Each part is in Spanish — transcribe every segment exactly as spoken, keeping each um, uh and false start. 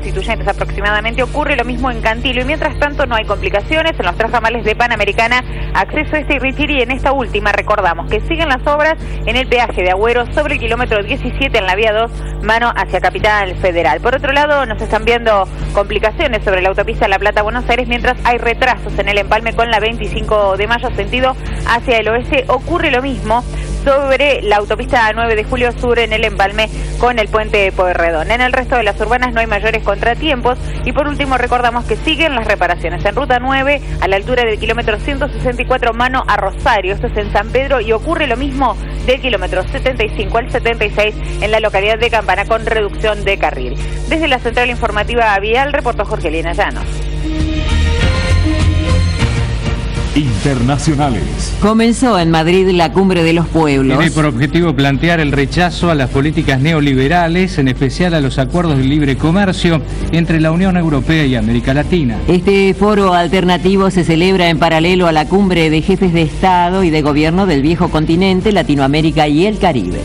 Constituyentes aproximadamente. Ocurre lo mismo en Cantilo y mientras tanto no hay complicaciones en los tres ramales de Panamericana, Acceso Este y Richiri. En esta última recordamos que siguen las obras en el peaje de Agüero sobre el kilómetro diecisiete en la vía dos, mano hacia Capital Federal. Por otro lado, nos están viendo complicaciones sobre la autopista La Plata-Buenos Aires, mientras hay retrasos en el empalme con la veinticinco de mayo sentido hacia el oeste. Ocurre lo mismo sobre la autopista nueve de julio sur en el empalme con el puente Pueyrredón. En el resto de las urbanas no hay mayores contratiempos y por último recordamos que siguen las reparaciones en ruta nueve a la altura del kilómetro ciento sesenta y cuatro mano a Rosario, esto es en San Pedro, y ocurre lo mismo del kilómetro setenta y cinco al setenta y seis en la localidad de Campana con reducción de carril. Desde la Central Informativa Vial reportó Jorgelina Llanos. Internacionales. Comenzó en Madrid la Cumbre de los Pueblos. Tiene por objetivo plantear el rechazo a las políticas neoliberales, en especial a los acuerdos de libre comercio entre la Unión Europea y América Latina. Este foro alternativo se celebra en paralelo a la Cumbre de Jefes de Estado y de Gobierno del Viejo Continente, Latinoamérica y el Caribe.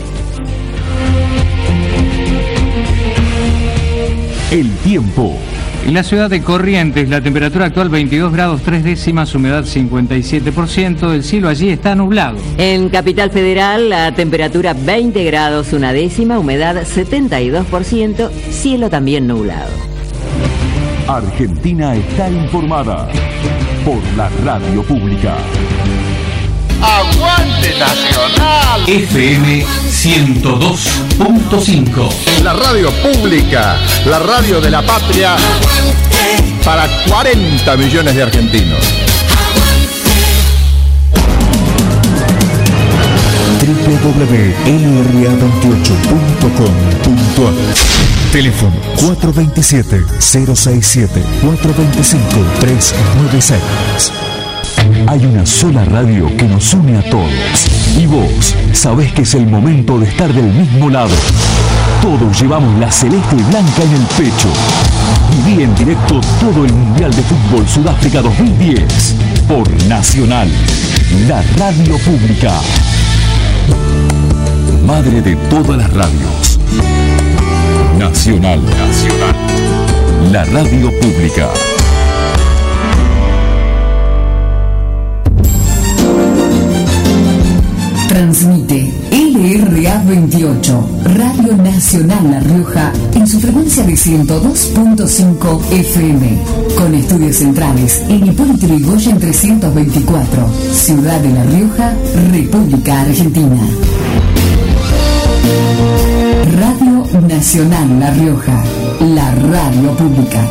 El tiempo. En la ciudad de Corrientes, la temperatura actual veintidós grados tres décimas, humedad cincuenta y siete por ciento, el cielo allí está nublado. En Capital Federal, la temperatura veinte grados una décima, humedad setenta y dos por ciento, cielo también nublado. Argentina está informada por la radio pública. ¡Aguante Nacional! F M ciento dos punto cinco. La radio pública, la radio de la patria para cuarenta millones de argentinos. doble u doble u doble u punto L R A veintiocho punto com punto a r. Teléfono cuatro dos siete, cero seis siete, cuatro dos cinco, tres nueve seis. Hay una sola radio que nos une a todos. Y vos sabés que es el momento de estar del mismo lado. Todos llevamos la celeste y blanca en el pecho. Viví en directo todo el Mundial de Fútbol Sudáfrica dos mil diez. Por Nacional, la radio pública. Madre de todas las radios. Nacional, Nacional, la radio pública. Transmite L R A veintiocho, Radio Nacional La Rioja, en su frecuencia de ciento dos punto cinco F M, con estudios centrales en Hipólito Yrigoyen trescientos veinticuatro, Ciudad de La Rioja, República Argentina. Radio Nacional La Rioja, la radio pública.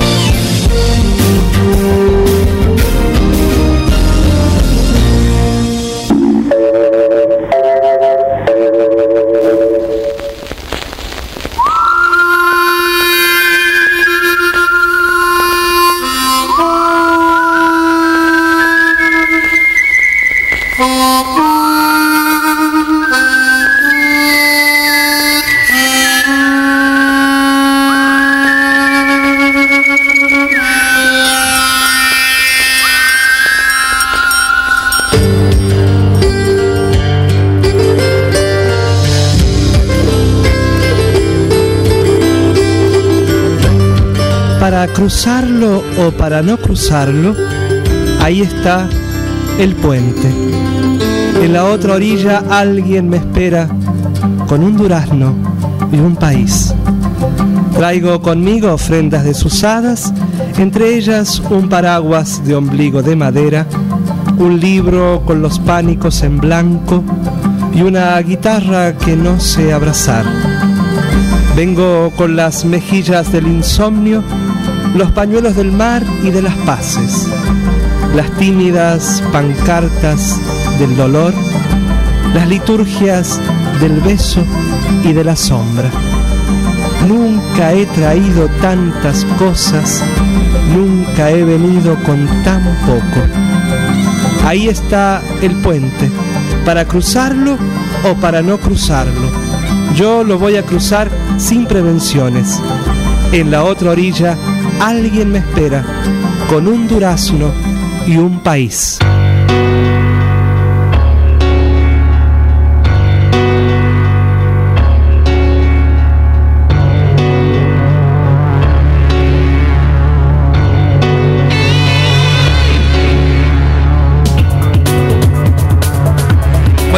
Para cruzarlo o para no cruzarlo, ahí está el puente. En la otra orilla alguien me espera con un durazno y un país. Traigo conmigo ofrendas desusadas, entre ellas un paraguas de ombligo de madera, un libro con los pánicos en blanco y una guitarra que no sé abrazar. Vengo con las mejillas del insomnio, los pañuelos del mar y de las paces, las tímidas pancartas del dolor, las liturgias del beso y de la sombra. Nunca he traído tantas cosas, nunca he venido con tan poco. Ahí está el puente, para cruzarlo o para no cruzarlo. Yo lo voy a cruzar sin prevenciones. En la otra orilla alguien me espera con un durazno y un país.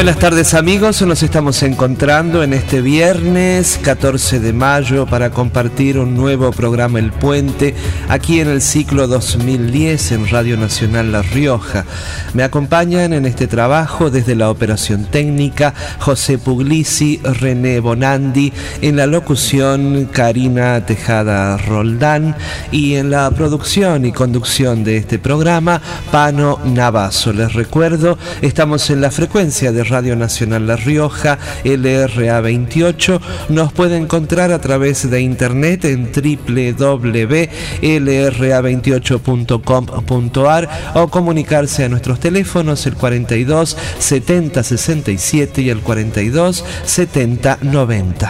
Buenas tardes amigos, nos estamos encontrando en este viernes catorce de mayo para compartir un nuevo programa El Puente aquí en el ciclo dos mil diez en Radio Nacional La Rioja. Me acompañan en este trabajo desde la operación técnica José Puglisi, René Bonandi, en la locución Karina Tejada Roldán y en la producción y conducción de este programa Pano Navazo. Les recuerdo, estamos en la frecuencia de Radio Nacional La Rioja, L R A veintiocho. Nos puede encontrar a través de internet en doble u doble u doble u punto L R A veintiocho punto com punto a r o comunicarse a nuestros teléfonos el cuarenta y dos setenta sesenta y siete y el cuarenta y dos setenta noventa.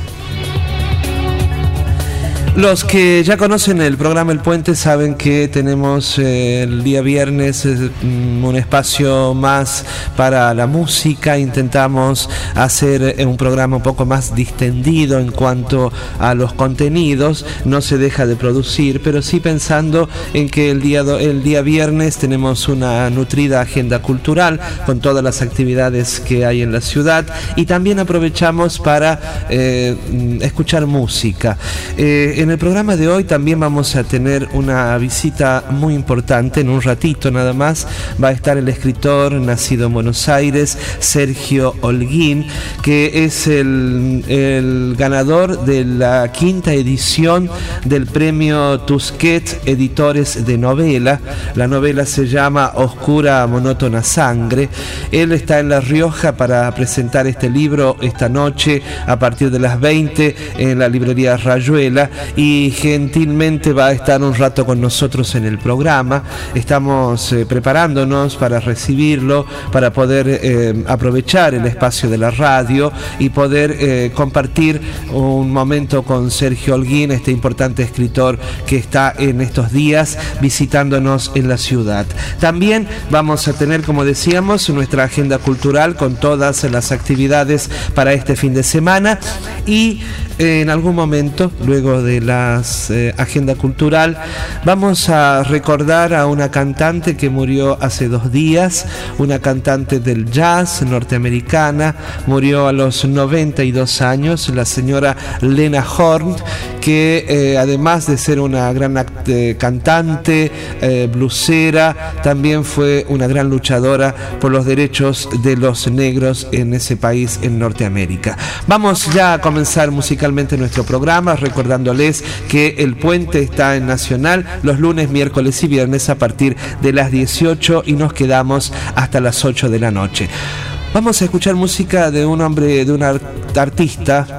Los que ya conocen el programa El Puente saben que tenemos eh, el día viernes eh, un espacio más para la música. Intentamos hacer eh, un programa un poco más distendido en cuanto a los contenidos. No se deja de producir, pero sí pensando en que el día, do, el día viernes tenemos una nutrida agenda cultural con todas las actividades que hay en la ciudad y también aprovechamos para eh, escuchar música. Eh, En el programa de hoy también vamos a tener una visita muy importante. En un ratito nada más va a estar el escritor nacido en Buenos Aires, Sergio Holguín, que es el, el ganador de la quinta edición del premio Tusquets Editores de Novela. La novela se llama Oscura Monótona Sangre. Él está en La Rioja para presentar este libro esta noche a partir de las veinte en la librería Rayuela y gentilmente va a estar un rato con nosotros en el programa. Estamos eh, preparándonos para recibirlo, para poder eh, aprovechar el espacio de la radio y poder eh, compartir un momento con Sergio Holguín, este importante escritor que está en estos días visitándonos en la ciudad. También vamos a tener, como decíamos, nuestra agenda cultural con todas las actividades para este fin de semana y eh, en algún momento, luego de las eh, agenda cultural, vamos a recordar a una cantante que murió hace dos días, una cantante del jazz norteamericana, murió a los noventa y dos años, la señora Lena Horne, que eh, además de ser una gran eh, cantante, eh, blusera, también fue una gran luchadora por los derechos de los negros en ese país, en Norteamérica. Vamos ya a comenzar musicalmente nuestro programa, recordándoles que El Puente está en Nacional los lunes, miércoles y viernes a partir de las dieciocho y nos quedamos hasta las ocho de la noche. Vamos a escuchar música de un hombre, de un art- artista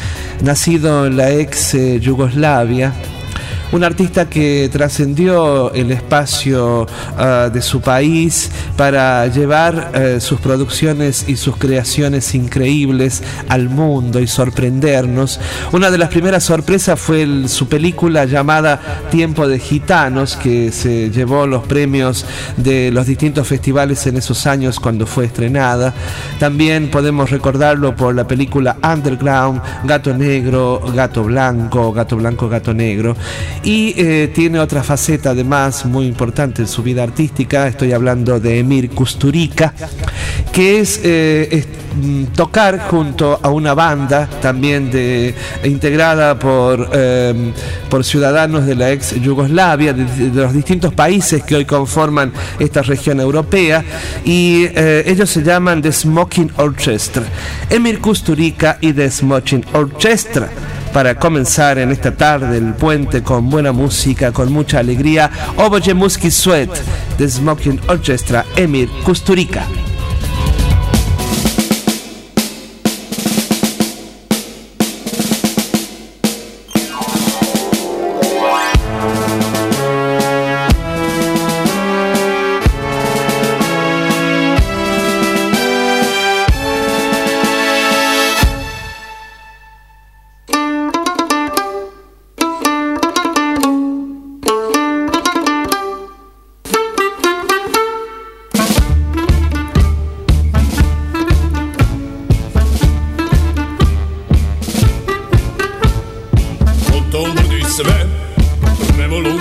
nacido en la ex eh, Yugoslavia, un artista que trascendió el espacio uh, de su país para llevar uh, sus producciones y sus creaciones increíbles al mundo y sorprendernos. Una de las primeras sorpresas fue el, su película llamada Tiempo de Gitanos, que se llevó los premios de los distintos festivales en esos años cuando fue estrenada. También podemos recordarlo por la película Underground, Gato Negro, Gato Blanco, Gato Blanco, Gato Negro. Y eh, tiene otra faceta además muy importante en su vida artística. Estoy hablando de Emir Kusturica, que es, eh, es tocar junto a una banda también de, integrada por, eh, por ciudadanos de la ex Yugoslavia, de, de los distintos países que hoy conforman esta región europea, y eh, ellos se llaman The Smoking Orchestra. Emir Kusturica y The Smoking Orchestra, para comenzar en esta tarde El Puente con buena música, con mucha alegría. Oboje Muski Sweat, The Smoking Orchestra, Emir Kusturica.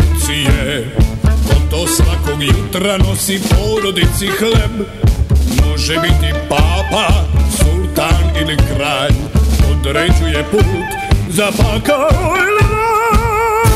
Nosi porodici hleb, može biti papa, sultan ili kralj, određuje put za pakao ili raj.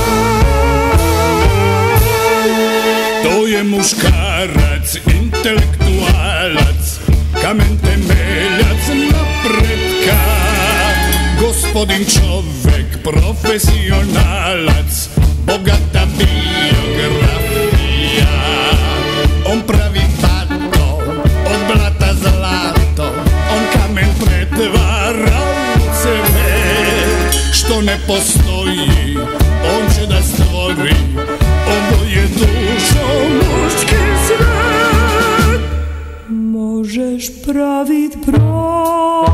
To je muškarac, intelektualac, kamen temeljac napretka, gospodin čovek, profesionalac, bogata biografija. On pravi bato, od blata zlato, on kamen pretvara u cement. Što ne postoji, on će da stvori, ovo je dušo muški svet. Možeš pravit brod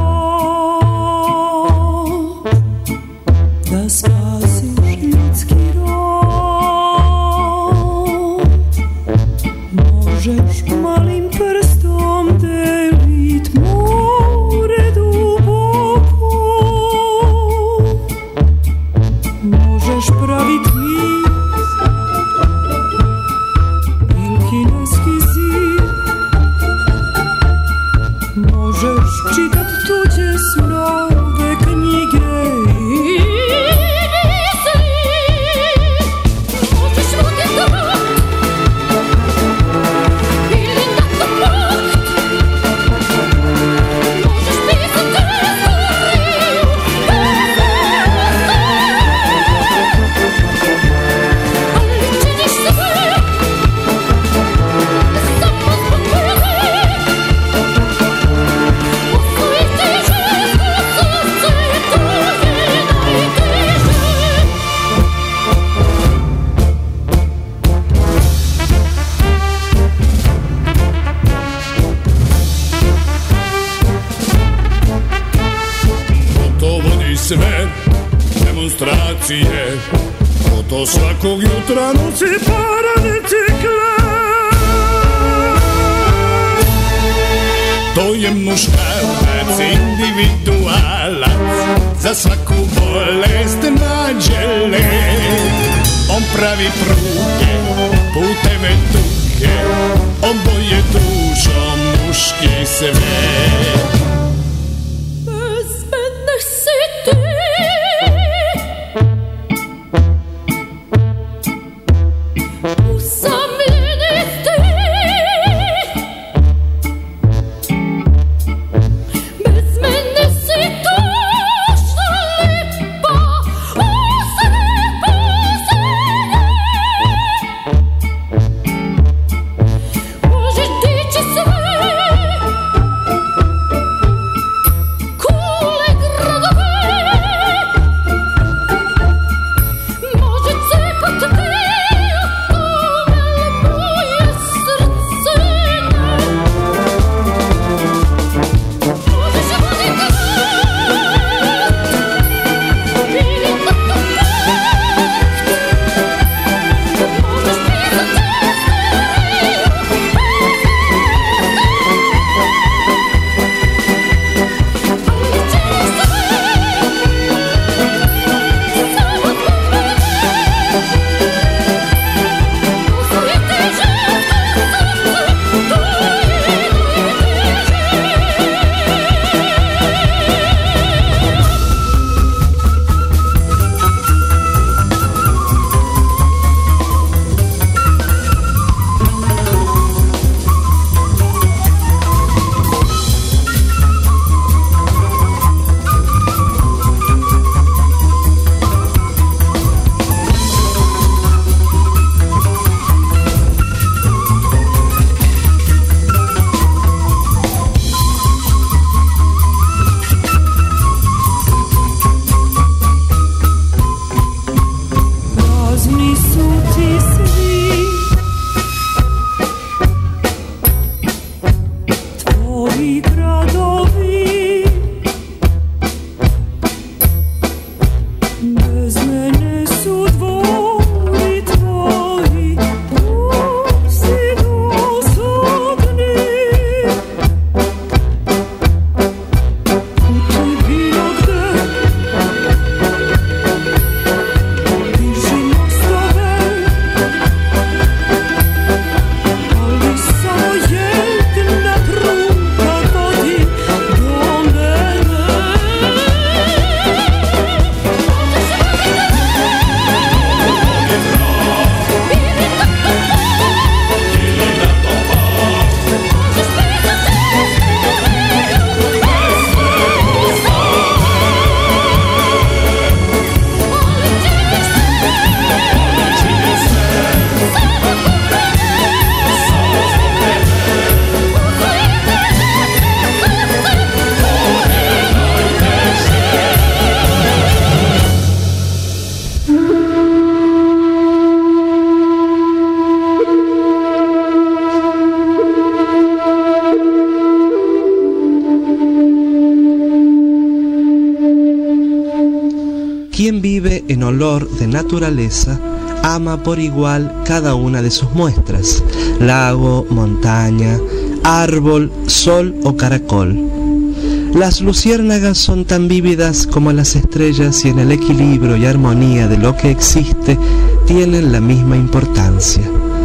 da spasiš ljudski rod, možeš malim prstom delit more duboko, možeš pravit mis ili kineski zid, možeš čitat tuđe snove knjige i misli, možeš vodit rok ili nato pakt, možeš pisat istoriju bez ali činiš sve samo zbog prve. Sve demonstracije, ko to svakog jutra nosi parade cikle. To je muškarac, individualac, za svaku bolest nađe lek. On pravi pruge, puteve duge, on boje dušom muški svet. en olor de naturaleza, ama por igual cada una de sus muestras: lago, montaña, árbol, sol o caracol. Las luciérnagas son tan vívidas como las estrellas y en el equilibrio y armonía de lo que existe tienen la misma importancia.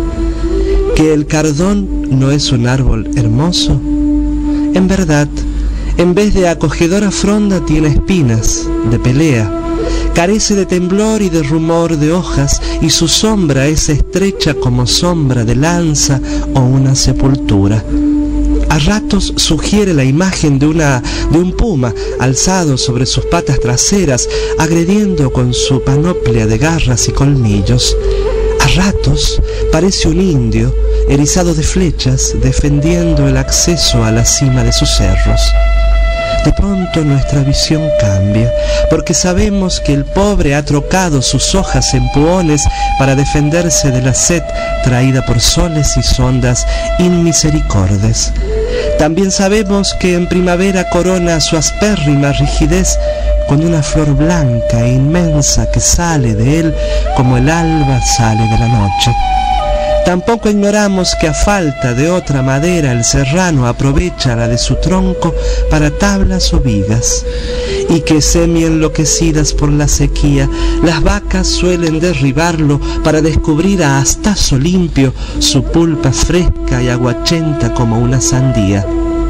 ¿Que el cardón no es un árbol hermoso? En verdad, en vez de acogedora fronda tiene espinas de pelea, carece de temblor y de rumor de hojas, y su sombra es estrecha como sombra de lanza o una sepultura. A ratos sugiere la imagen de, una, de un puma alzado sobre sus patas traseras, agrediendo con su panoplia de garras y colmillos. A ratos parece un indio erizado de flechas, defendiendo el acceso a la cima de sus cerros. De pronto nuestra visión cambia, porque sabemos que el pobre ha trocado sus hojas en puones para defenderse de la sed traída por soles y sondas inmisericordes. También sabemos que en primavera corona su aspérrima rigidez con una flor blanca e inmensa que sale de él como el alba sale de la noche. Tampoco ignoramos que a falta de otra madera el serrano aprovecha la de su tronco para tablas o vigas, y que semi enloquecidas por la sequía, las vacas suelen derribarlo para descubrir a astazo limpio su pulpa fresca y aguachenta como una sandía.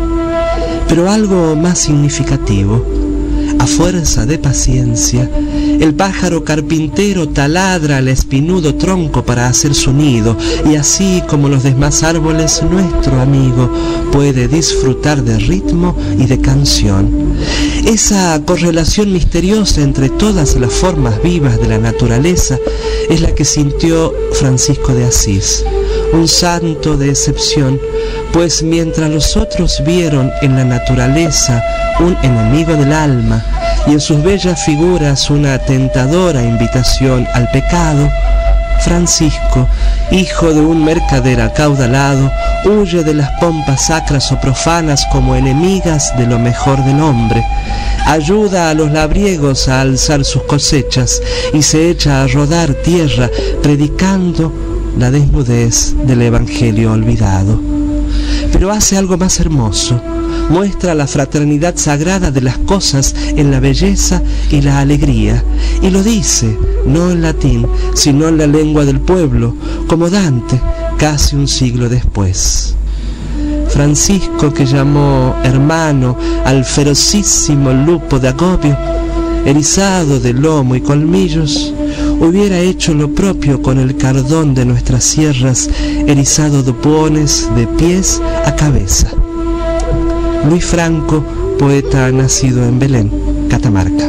Pero algo más significativo: a fuerza de paciencia, el pájaro carpintero taladra el espinudo tronco para hacer su nido, y así como los demás árboles, nuestro amigo puede disfrutar de ritmo y de canción. Esa correlación misteriosa entre todas las formas vivas de la naturaleza es la que sintió Francisco de Asís, un santo de excepción, pues mientras los otros vieron en la naturaleza un enemigo del alma y en sus bellas figuras una tentadora invitación al pecado, Francisco, hijo de un mercader acaudalado, huye de las pompas sacras o profanas como enemigas de lo mejor del hombre, ayuda a los labriegos a alzar sus cosechas y se echa a rodar tierra predicando la desnudez del evangelio olvidado. Pero hace algo más hermoso: muestra la fraternidad sagrada de las cosas en la belleza y la alegría, y lo dice no en latín, sino en la lengua del pueblo, como Dante casi un siglo después. Francisco, que llamó hermano al ferocísimo lupo de Agobio, erizado de lomo y colmillos, hubiera hecho lo propio con el cardón de nuestras sierras, erizado de puones de pies a cabeza. Luis Franco, poeta nacido en Belén, Catamarca.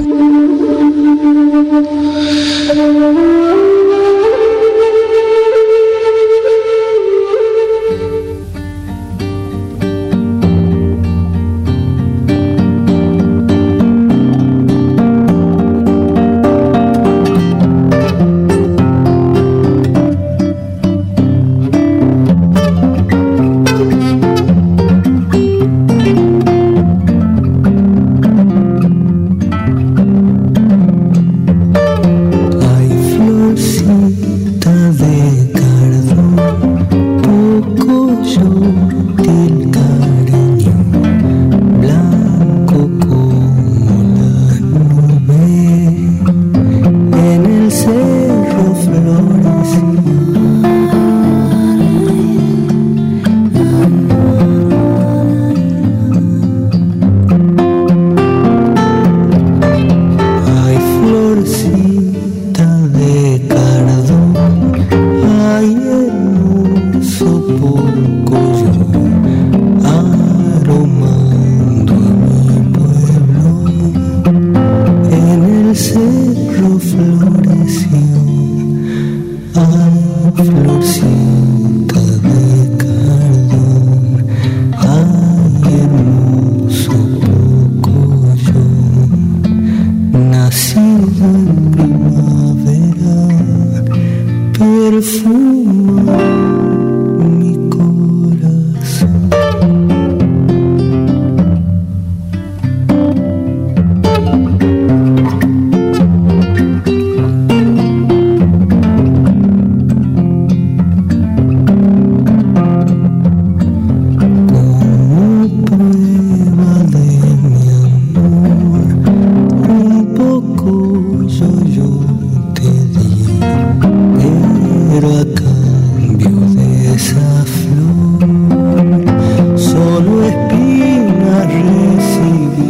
pero a cambio de esa flor solo espina recibí.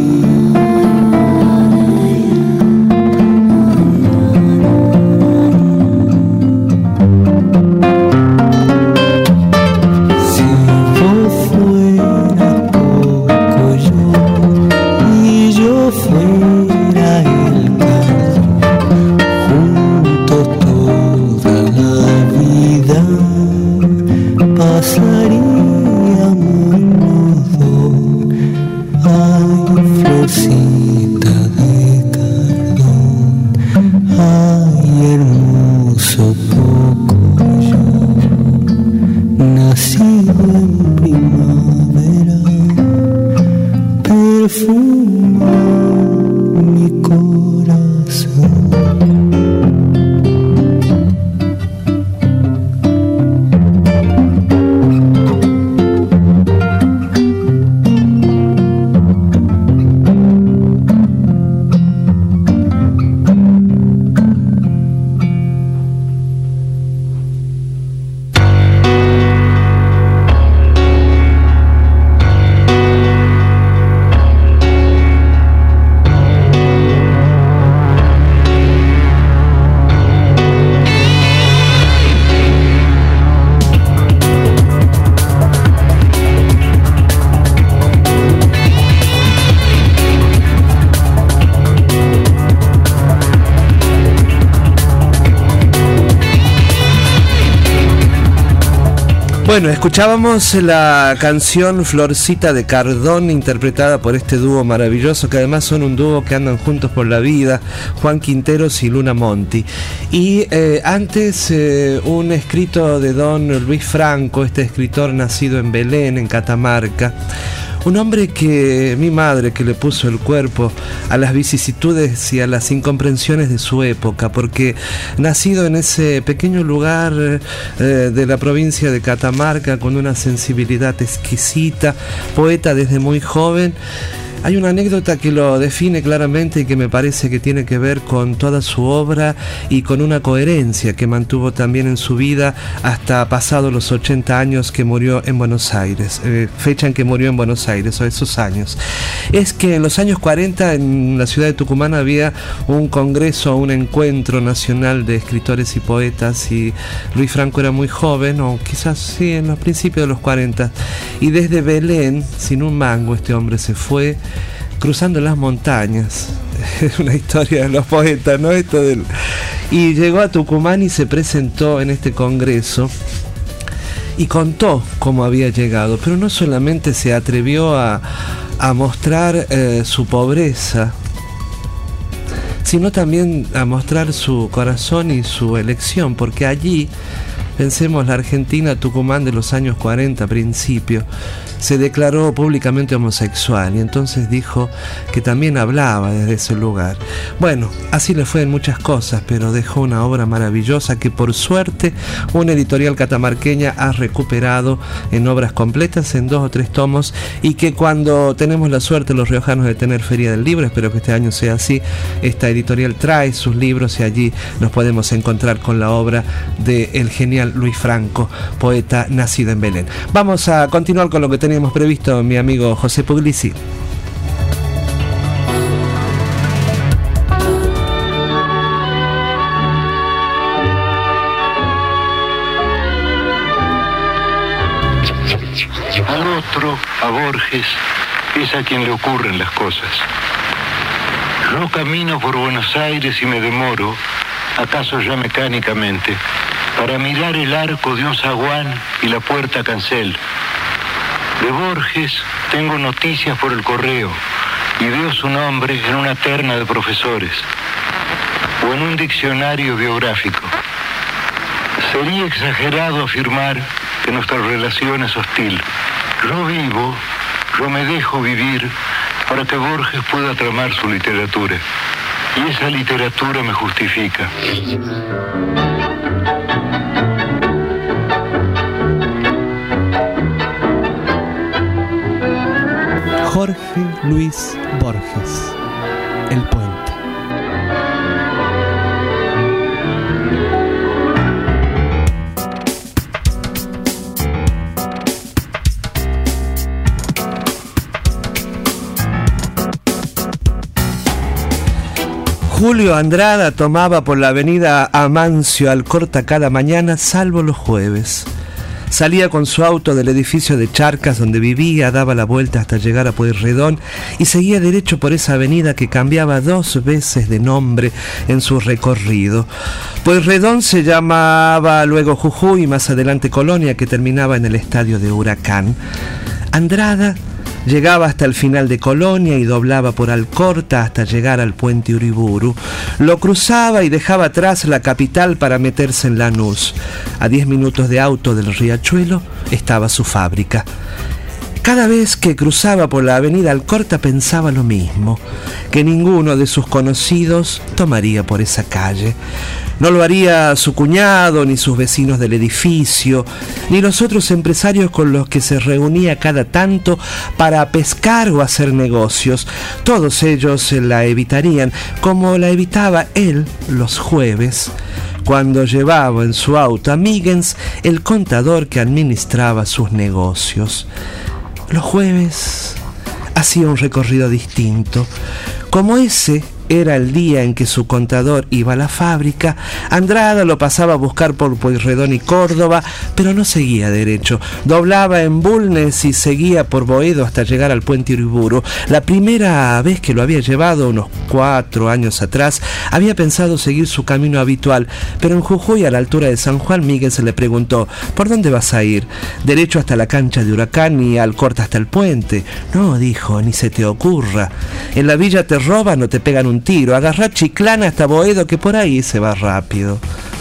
Bueno, escuchábamos la canción Florcita de Cardón, interpretada por este dúo maravilloso, que además son un dúo que andan juntos por la vida, Juan Quinteros y Luna Monti. Y eh, antes eh, un escrito de don Luis Franco, este escritor nacido en Belén, en Catamarca. Un hombre que mi madre, que le puso el cuerpo a las vicisitudes y a las incomprensiones de su época, porque nacido en ese pequeño lugar eh, de la provincia de Catamarca, con una sensibilidad exquisita, poeta desde muy joven. Hay una anécdota que lo define claramente y que me parece que tiene que ver con toda su obra y con una coherencia que mantuvo también en su vida hasta pasados los ochenta años, que murió en Buenos Aires, eh, fecha en que murió en Buenos Aires, o esos años. Es que en los años cuarenta en la ciudad de Tucumán había un congreso, un encuentro nacional de escritores y poetas, y Luis Franco era muy joven, o quizás sí, en los principios de los cuarenta, y desde Belén, sin un mango, este hombre se fue cruzando las montañas. Es una historia de los poetas, ¿no? Esto del... Y llegó a Tucumán y se presentó en este congreso y contó cómo había llegado, pero no solamente se atrevió a, a mostrar eh, su pobreza, sino también a mostrar su corazón y su elección, porque allí, pensemos, la Argentina, Tucumán de los años cuarenta, principio, se declaró públicamente homosexual, y entonces dijo que también hablaba desde ese lugar. Bueno, así le fue en muchas cosas, pero dejó una obra maravillosa que por suerte una editorial catamarqueña ha recuperado en obras completas, en dos o tres tomos, y que cuando tenemos la suerte los riojanos de tener Feria del Libro, espero que este año sea así, esta editorial trae sus libros y allí nos podemos encontrar con la obra del genial Luis Franco, poeta nacido en Belén. Vamos a continuar con lo que tenemos previsto, mi amigo José Puglisi. Al otro, a Borges, es a quien le ocurren las cosas. Yo camino por Buenos Aires y me demoro, acaso ya mecánicamente, para mirar el arco de un zaguán y la puerta cancel. De Borges tengo noticias por el correo y veo su nombre en una terna de profesores o en un diccionario biográfico. Sería exagerado afirmar que nuestra relación es hostil. Yo vivo, yo me dejo vivir para que Borges pueda tramar su literatura. Y esa literatura me justifica. Jorge Luis Borges, El Puente. Julio Andrada tomaba por la avenida Amancio Alcorta cada mañana, salvo los jueves. Salía con su auto del edificio de Charcas donde vivía, daba la vuelta hasta llegar a Pueyrredón y seguía derecho por esa avenida que cambiaba dos veces de nombre en su recorrido. Pueyrredón se llamaba luego Jujuy y más adelante Colonia, que terminaba en el estadio de Huracán. Andrada llegaba hasta el final de Colonia y doblaba por Alcorta hasta llegar al puente Uriburu. Lo cruzaba y dejaba atrás la capital para meterse en Lanús. A diez minutos de auto del Riachuelo estaba su fábrica. Cada vez que cruzaba por la avenida Alcorta pensaba lo mismo, que ninguno de sus conocidos tomaría por esa calle. No lo haría su cuñado, ni sus vecinos del edificio, ni los otros empresarios con los que se reunía cada tanto para pescar o hacer negocios. Todos ellos la evitarían, como la evitaba él los jueves, cuando llevaba en su auto a Miggins, el contador que administraba sus negocios. Los jueves hacía un recorrido distinto. Como ese era el día en que su contador iba a la fábrica, Andrada lo pasaba a buscar por Pueyrredón y Córdoba, pero no seguía derecho. Doblaba en Bulnes y seguía por Boedo hasta llegar al puente Uriburu. La primera vez que lo había llevado, unos cuatro años atrás, había pensado seguir su camino habitual, pero en Jujuy, a la altura de San Juan, Miguel se le preguntó: ¿por dónde vas a ir? ¿Derecho hasta la cancha de Huracán y Alcorta hasta el puente? No, dijo, ni se te ocurra. En la villa te roban o te pegan un tiro. Agarrá Chiclana hasta Boedo, que por ahí se va rápido.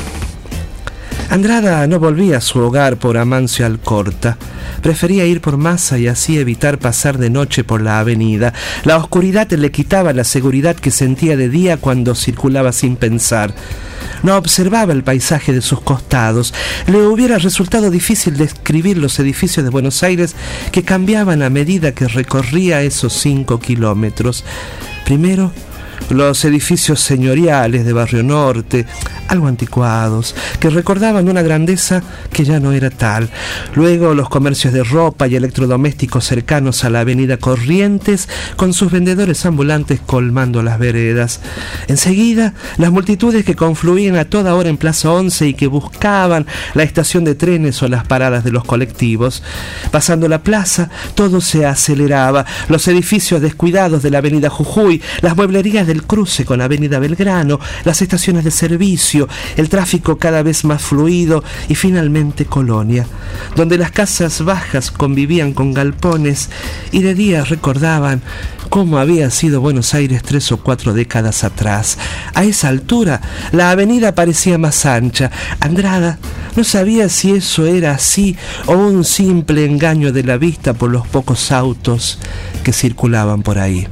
Andrada no volvía a su hogar por Amancio Alcorta. Prefería ir por Massa y así evitar pasar de noche por la avenida. La oscuridad le quitaba la seguridad que sentía de día cuando circulaba sin pensar. No observaba el paisaje de sus costados. Le hubiera resultado difícil describir los edificios de Buenos Aires que cambiaban a medida que recorría esos cinco kilómetros. Primero, los edificios señoriales de Barrio Norte, algo anticuados, que recordaban una grandeza que ya no era tal. Luego los comercios de ropa y electrodomésticos cercanos a la avenida Corrientes, con sus vendedores ambulantes colmando las veredas. Enseguida, las multitudes que confluían a toda hora en Plaza Once y que buscaban la estación de trenes o las paradas de los colectivos. Pasando la plaza, todo se aceleraba. Los edificios descuidados de la avenida Jujuy, las mueblerías del cruce con avenida Belgrano, las estaciones de servicio, el tráfico cada vez más fluido y finalmente Colonia, donde las casas bajas convivían con galpones y de día recordaban cómo había sido Buenos Aires tres o cuatro décadas atrás. A esa altura, la avenida parecía más ancha. Andrada no sabía si eso era así o un simple engaño de la vista por los pocos autos que circulaban por ahí.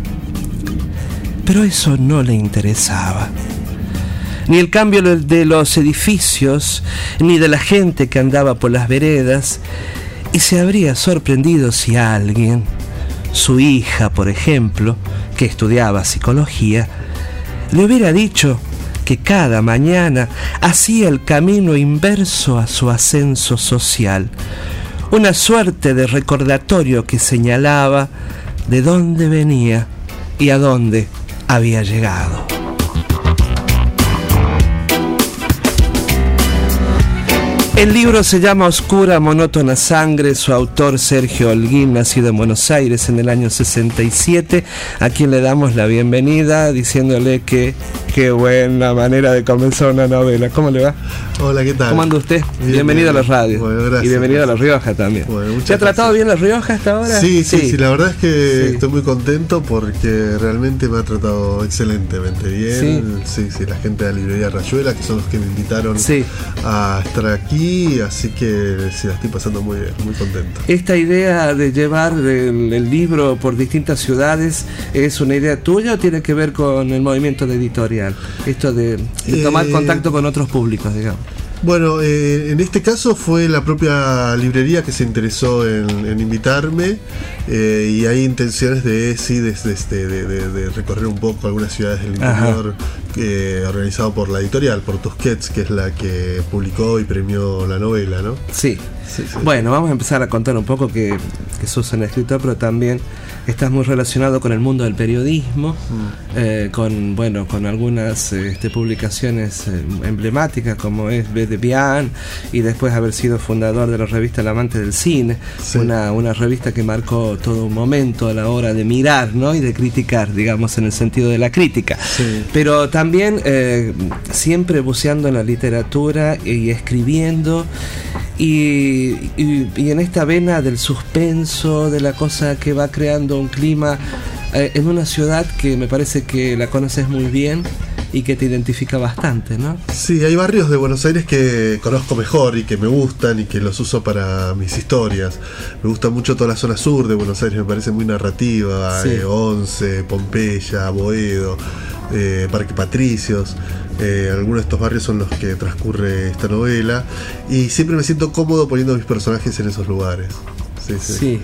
Pero eso no le interesaba. Ni el cambio de los edificios, ni de la gente que andaba por las veredas, y se habría sorprendido si alguien, su hija, por ejemplo, que estudiaba psicología, le hubiera dicho que cada mañana hacía el camino inverso a su ascenso social, una suerte de recordatorio que señalaba de dónde venía y a dónde había llegado. El libro se llama Oscura, monótona sangre. Su autor, Sergio Holguín, nacido en Buenos Aires en el año sesenta y siete, a quien le damos la bienvenida diciéndole que qué buena manera de comenzar una novela. ¿Cómo le va? Hola, ¿qué tal? ¿Cómo anda usted? Bien, bienvenido bien. a la radio. Bueno, gracias. Y bienvenido a La Rioja también. Bueno, ¿Se ha tratado bien La Rioja hasta ahora? Sí, sí, sí, sí, la verdad es que Sí. estoy muy contento porque realmente me ha tratado excelentemente bien. Sí, sí, sí, la gente de la librería Rayuela, que son los que me invitaron Sí. a estar aquí, así que sí, la estoy pasando muy bien, muy contento. ¿Esta idea de llevar el, el libro por distintas ciudades es una idea tuya o tiene que ver con el movimiento de editorial? Esto de, de tomar Eh, contacto con otros públicos, digamos. Bueno, eh, en este caso fue la propia librería que se interesó en, en invitarme, eh, y hay intenciones de sí de, de, de, de, de recorrer un poco algunas ciudades del interior, eh, organizado por la editorial, por Tusquets, que es la que publicó y premió la novela, ¿no? Sí. Sí, sí. Bueno, vamos a empezar a contar un poco que, que sos un escritor, pero también estás muy relacionado con el mundo del periodismo, mm. eh, con bueno, con algunas este, publicaciones eh, emblemáticas como es B de Bian, y después haber sido fundador de la revista El Amante del Cine, sí. una, una revista que marcó todo un momento a la hora de mirar, ¿no? Y de criticar, digamos, en el sentido de la crítica. Sí. Pero también eh, siempre buceando en la literatura y escribiendo. Y, y, y en esta vena del suspenso, de la cosa que va creando un clima eh, en una ciudad que me parece que la conoces muy bien y que te identifica bastante, ¿no? Sí, hay barrios de Buenos Aires que conozco mejor y que me gustan y que los uso para mis historias. Me gusta mucho toda la zona sur de Buenos Aires, me parece muy narrativa, sí. eh, Once, Pompeya, Boedo, eh, Parque Patricios. Eh, algunos de estos barrios son los que transcurre esta novela, y siempre me siento cómodo poniendo a mis personajes en esos lugares. Sí, sí. sí.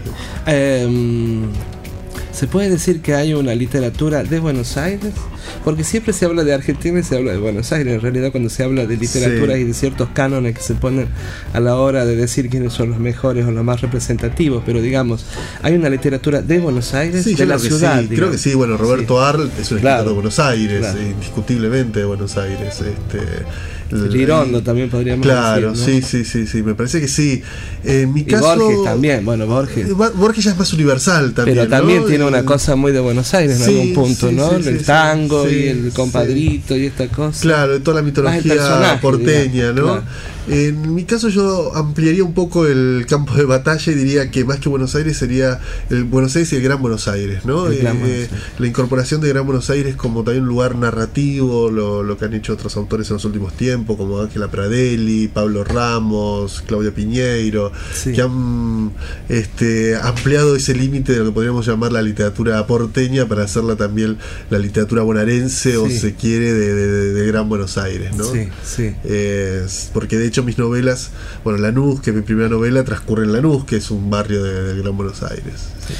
Eh, ¿Se puede decir que hay una literatura de Buenos Aires? Porque siempre se habla de Argentina y se habla de Buenos Aires. En realidad, cuando se habla de literatura sí. y de ciertos cánones que se ponen a la hora de decir quiénes son los mejores o los más representativos, pero digamos, ¿hay una literatura de Buenos Aires? Sí, de la ciudad. Sí. Creo que sí. Bueno, Roberto sí. Arlt es un escritor claro. de Buenos Aires, claro. indiscutiblemente de Buenos Aires. Este, Girondo también podríamos claro, decir, ¿no? sí, sí, sí, sí, me parece que sí. En mi y caso, Borges también, bueno, Borges. Borges ya es más universal también. Pero también ¿no? tiene una cosa muy de Buenos Aires en sí, algún punto, sí, ¿no? Sí, el sí, tango sí, y el compadrito sí. y esta cosa. Claro, toda la mitología porteña, ¿no? Claro. En mi caso yo ampliaría un poco el campo de batalla y diría que más que Buenos Aires sería el Buenos Aires y el Gran Buenos Aires, ¿no? Eh, eh, la incorporación de Gran Buenos Aires como también un lugar narrativo, lo, lo que han hecho otros autores en los últimos tiempos, como Ángela Pradelli, Pablo Ramos, Claudia Piñeiro, sí. que han este, ampliado ese límite de lo que podríamos llamar la literatura porteña para hacerla también la literatura bonaerense, sí. o se quiere, de, de, de Gran Buenos Aires, ¿no? Sí, sí. Eh, porque de hecho mis novelas, bueno, Lanús, que mi primera novela transcurre en Lanús, que es un barrio de, de Gran Buenos Aires. Sí.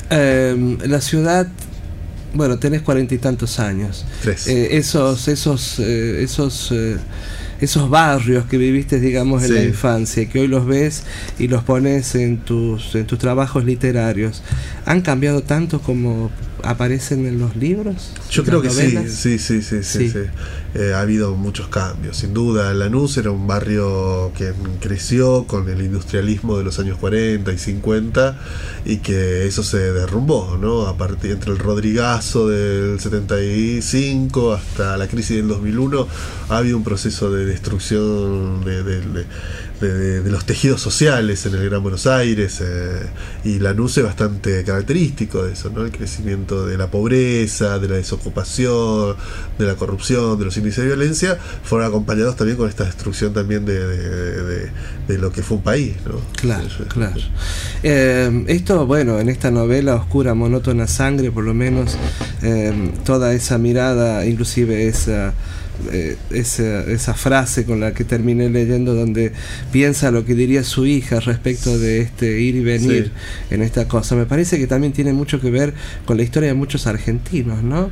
Eh, la ciudad, bueno, tenés cuarenta y tantos años. Tres. Eh, esos, esos, eh, esos, eh, esos barrios que viviste, digamos, en sí. la infancia, que hoy los ves y los pones en tus, en tus trabajos literarios, ¿han cambiado tanto como aparecen en los libros? Yo creo que sí, sí, sí, sí, sí, sí. Eh, ha habido muchos cambios, sin duda. Lanús era un barrio que creció con el industrialismo de los años cuarenta y cincuenta y que eso se derrumbó, ¿no? A partir entre el Rodrigazo del setenta y cinco hasta la crisis del dos mil uno ha habido un proceso de destrucción de, de, de De, de, de los tejidos sociales en el Gran Buenos Aires, eh, y Lanús es bastante característico de eso, ¿no? El crecimiento de la pobreza, de la desocupación, de la corrupción, de los índices de violencia, fueron acompañados también con esta destrucción también de, de, de, de, de lo que fue un país, ¿no? Claro, sí, claro. Eh, esto, bueno, en esta novela Oscura, Monótona Sangre, por lo menos, eh, toda esa mirada, inclusive esa Eh, esa, esa frase con la que terminé leyendo, donde piensa lo que diría su hija respecto de este ir y venir sí. en esta cosa, me parece que también tiene mucho que ver con la historia de muchos argentinos, ¿no?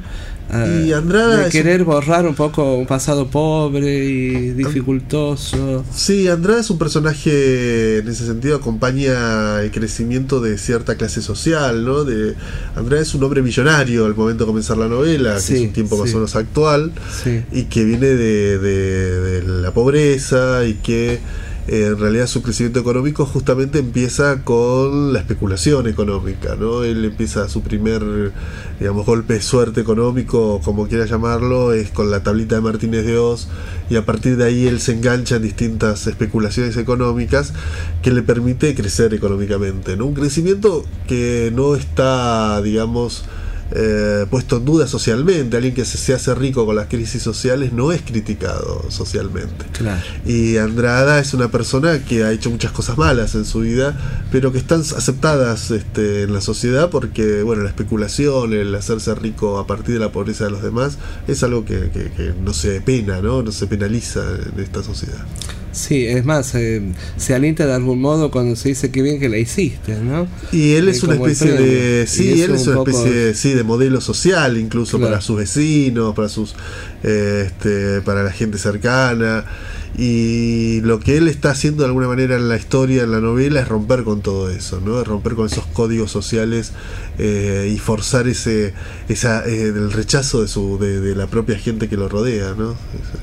Y Andrada de querer un... borrar un poco un pasado pobre y dificultoso. Sí, Andrada es un personaje, en ese sentido acompaña el crecimiento de cierta clase social, ¿no? De, Andrada es un hombre millonario al momento de comenzar la novela, sí, que es un tiempo sí. más o menos actual, sí. y que viene de, de, de la pobreza y que Eh, en realidad su crecimiento económico justamente empieza con la especulación económica, ¿no? Él empieza su primer, digamos, golpe de suerte económico, como quiera llamarlo, es con la tablita de Martínez de Oz, y a partir de ahí él se engancha en distintas especulaciones económicas que le permite crecer económicamente, ¿no? Un crecimiento que no está, digamos, Eh, puesto en duda socialmente. Alguien que se, se hace rico con las crisis sociales no es criticado socialmente. Claro. Y Andrada es una persona que ha hecho muchas cosas malas en su vida, pero que están aceptadas este, en la sociedad porque, bueno, la especulación, el hacerse rico a partir de la pobreza de los demás, es algo que, que, que no se pena, ¿no? No se penaliza en esta sociedad. Sí, es más, eh, se alienta de algún modo cuando se dice que bien que la hiciste, ¿no? Y él es eh, una especie de, sí, él es una un especie poco... de, sí, de modelo social, incluso claro. para sus vecinos, para sus, eh, este, para la gente cercana. Y lo que él está haciendo de alguna manera en la historia, en la novela, es romper con todo eso, ¿no? Es romper con esos códigos sociales eh, y forzar ese, esa, eh, el rechazo de su, de, de la propia gente que lo rodea, ¿no?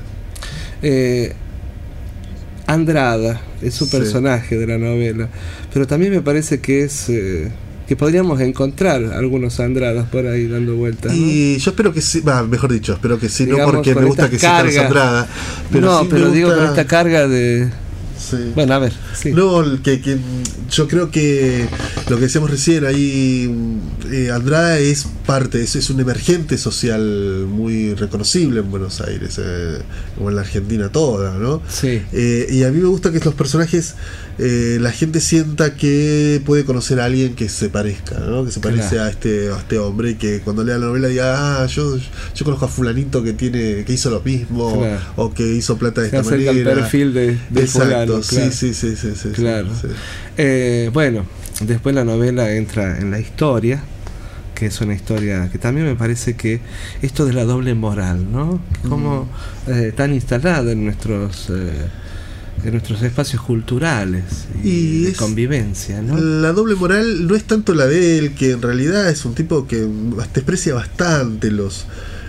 Eh, Andrada es su personaje sí. de la novela, pero también me parece que es eh, que podríamos encontrar algunos Andradas por ahí dando vueltas, ¿no? Y yo espero que sí, bah, mejor dicho, espero que sí, digamos, no porque me gusta que sea Andrada, pero no, sí pero me digo gusta... con esta carga de sí. Bueno, a ver, sí. No, que, que yo creo que lo que decíamos recién ahí, eh, Andrada es parte, es, es un emergente social muy reconocible en Buenos Aires, eh, como en la Argentina toda, ¿no? Sí. Eh, y a mí me gusta que estos personajes, eh, la gente sienta que puede conocer a alguien que se parezca, ¿no? Que se parece claro. a este a este hombre, y que cuando lea la novela diga, ah, yo, yo conozco a fulanito que tiene que hizo lo mismo, claro. o que hizo plata de se esta manera. El perfil de, de Exacto, fulano, sí, claro. sí, sí, sí, sí, claro. sí. Eh, bueno, después la novela entra en la historia, que es una historia que también me parece que esto de la doble moral, ¿no? Como mm. eh, tan instalada en nuestros eh, en nuestros espacios culturales y, y de es, convivencia, ¿no? La doble moral no es tanto la de él, que en realidad es un tipo que desprecia bastante los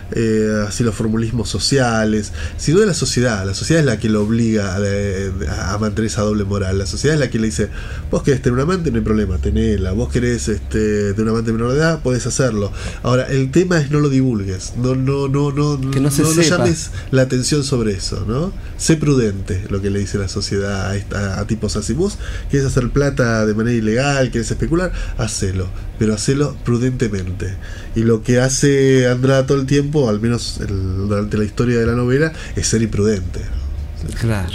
Eh, así los formulismos sociales, sino de la sociedad. La sociedad es la que lo obliga a, a mantener esa doble moral. La sociedad es la que le dice, vos querés tener un amante, no hay problema, tenela. Vos querés este, tener un amante menor de edad, podés hacerlo. Ahora, el tema es no lo divulgues, no, no, no, no, que no, no, no llames la atención sobre eso, ¿no? Sé prudente, lo que le dice la sociedad a, esta, a tipos así. Vos querés hacer plata de manera ilegal, querés especular, hacelo, pero hacelo prudentemente. Y lo que hace Andrada todo el tiempo, al menos el, durante la historia de la novela, es ser imprudente. Claro.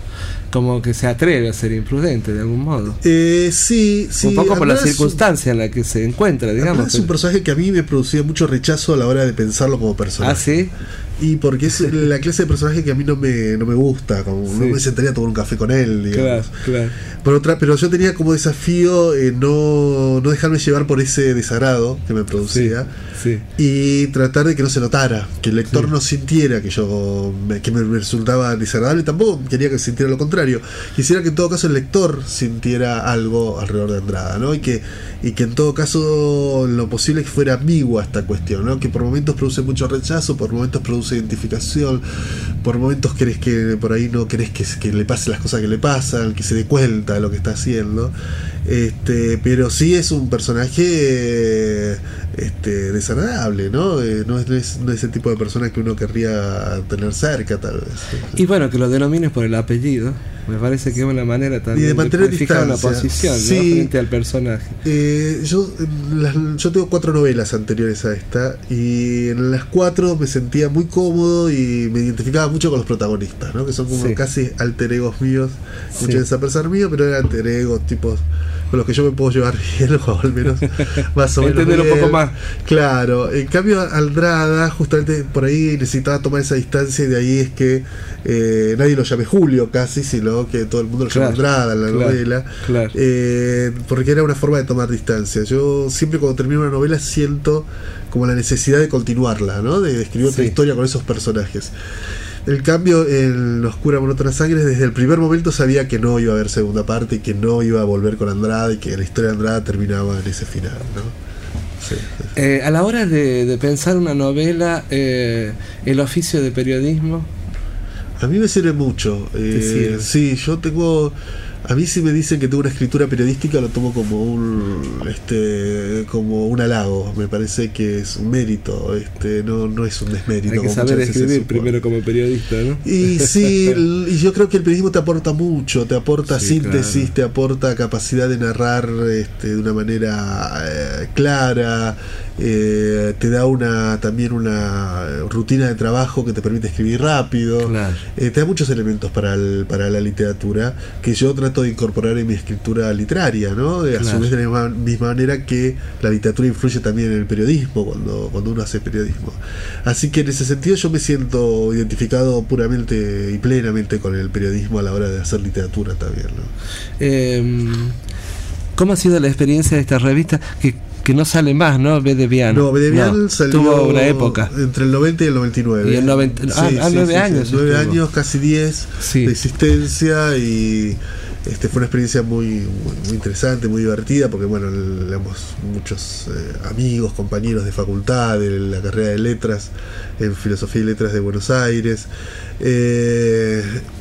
Como que se atreve a ser imprudente de algún modo. Eh, sí, sí. Un poco por Andrada la circunstancia un, en la que se encuentra, digamos. Es un personaje que a mí me producía mucho rechazo a la hora de pensarlo como personaje. Ah, sí. Y porque es la clase de personaje que a mí no me, no me gusta, como sí. no me sentaría a tomar un café con él, digamos. Claro, claro. Por otra, pero yo tenía como desafío eh, no, no dejarme llevar por ese desagrado que me producía, sí, sí. y tratar de que no se notara, que el lector sí. no sintiera que yo me, que me resultaba desagradable. Tampoco quería que sintiera lo contrario. Quisiera que en todo caso el lector sintiera algo alrededor de Andrada, ¿no? Y que, y que en todo caso lo posible que fuera ambigua esta cuestión, ¿no? Que por momentos produce mucho rechazo, por momentos produce identificación, por momentos querés que por ahí no querés que, que le pase las cosas que le pasan, que se dé cuenta de lo que está haciendo, este, pero sí es un personaje este, desagradable, ¿no? Eh, no, es, no, es, no es el tipo de persona que uno querría tener cerca, tal vez. Y bueno, que lo denomines por el apellido, me parece que es una manera también y de mantener de fijar distancia. Una posición, sí. ¿no? Frente al personaje. Eh, yo, las, yo tengo cuatro novelas anteriores a esta, y en las cuatro me sentía muy cómodo y me identificaba mucho con los protagonistas, ¿no? Que son como sí. casi alter egos míos, sí. muchas veces a pesar mío, pero eran alter egos tipos con los que yo me puedo llevar bien, o al menos más o menos entender un poco más. Claro, en cambio Andrada justamente por ahí necesitaba tomar esa distancia, y de ahí es que eh, nadie lo llame Julio casi, sino que todo el mundo lo claro, llama Andrada en la claro, novela, claro. Eh, porque era una forma de tomar distancia. Yo siempre cuando termino una novela siento como la necesidad de continuarla, ¿no? De escribir otra sí. historia con esos personajes. El cambio en Oscura Monótona Sangre, desde el primer momento sabía que no iba a haber segunda parte, y que no iba a volver con Andrada, y que la historia de Andrada terminaba en ese final, ¿no? Sí, sí. Eh, a la hora de, de pensar una novela, eh, el oficio de periodismo, a mí me sirve mucho. Eh, sí, yo tengo... A mí si me dicen que tengo una escritura periodística, lo tomo como un este como un halago. Me parece que es un mérito, este no no es un desmérito. Hay que saber escribir primero como periodista, ¿no? Y sí, y yo creo que el periodismo te aporta mucho, te aporta sí, síntesis, claro. te aporta capacidad de narrar este, de una manera eh, clara, eh, te da una también una rutina de trabajo que te permite escribir rápido, Claro. eh, te da muchos elementos para, el, para la literatura que yo trato de incorporar en mi escritura literaria, ¿no? De, a Claro. su vez de la misma, misma manera que la literatura influye también en el periodismo cuando, cuando uno hace periodismo. Así que en ese sentido yo me siento identificado puramente y plenamente con el periodismo a la hora de hacer literatura también, ¿no? Eh, ¿Cómo ha sido la experiencia de esta revista? Que, que no sale más, ¿no? B de Vian. No, B de Vian no, salió tuvo una época. entre el noventa y el noventa y nueve. Y el noventa, sí, ah, sí, ah, nueve sí, años. Sí, nueve estuvo. años, casi diez Sí. de existencia y este fue una experiencia muy, muy, muy interesante, muy divertida, porque bueno, éramos muchos eh, amigos, compañeros de facultad, de la carrera de letras, en Filosofía y Letras de Buenos Aires. Eh,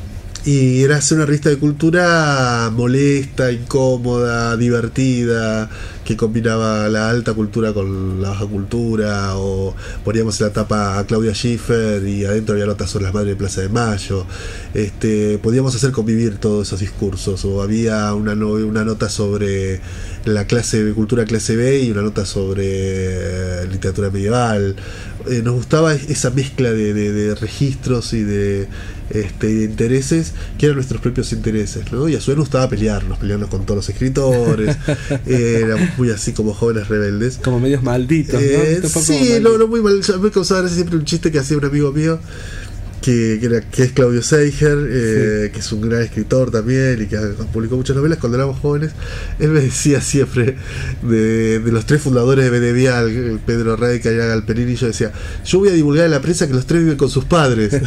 Y era hacer una revista de cultura molesta, incómoda, divertida, que combinaba la alta cultura con la baja cultura, o poníamos en la tapa a Claudia Schiffer y adentro había notas sobre las madres de Plaza de Mayo. Este, podíamos hacer convivir todos esos discursos, o había una, no, una nota sobre la clase de cultura clase B y una nota sobre eh, literatura medieval. Eh, nos gustaba esa mezcla de, de, de registros y de, este, de intereses que eran nuestros propios intereses, ¿no? Y a su vez nos gustaba pelearnos, pelearnos con todos los escritores. eh, éramos muy así como jóvenes rebeldes. Como medios malditos, eh, ¿no? Sí, no, no muy mal. Yo me causaba gracia siempre un chiste que hacía un amigo mío. Que, que, era, que es Claudio Seiger, eh, sí. que es un gran escritor también y que publicó muchas novelas cuando éramos jóvenes. Él me decía siempre de, de los tres fundadores de B D Vial, Pedro Rey, Callaga Galperín, y yo decía, yo voy a divulgar en la prensa que los tres viven con sus padres.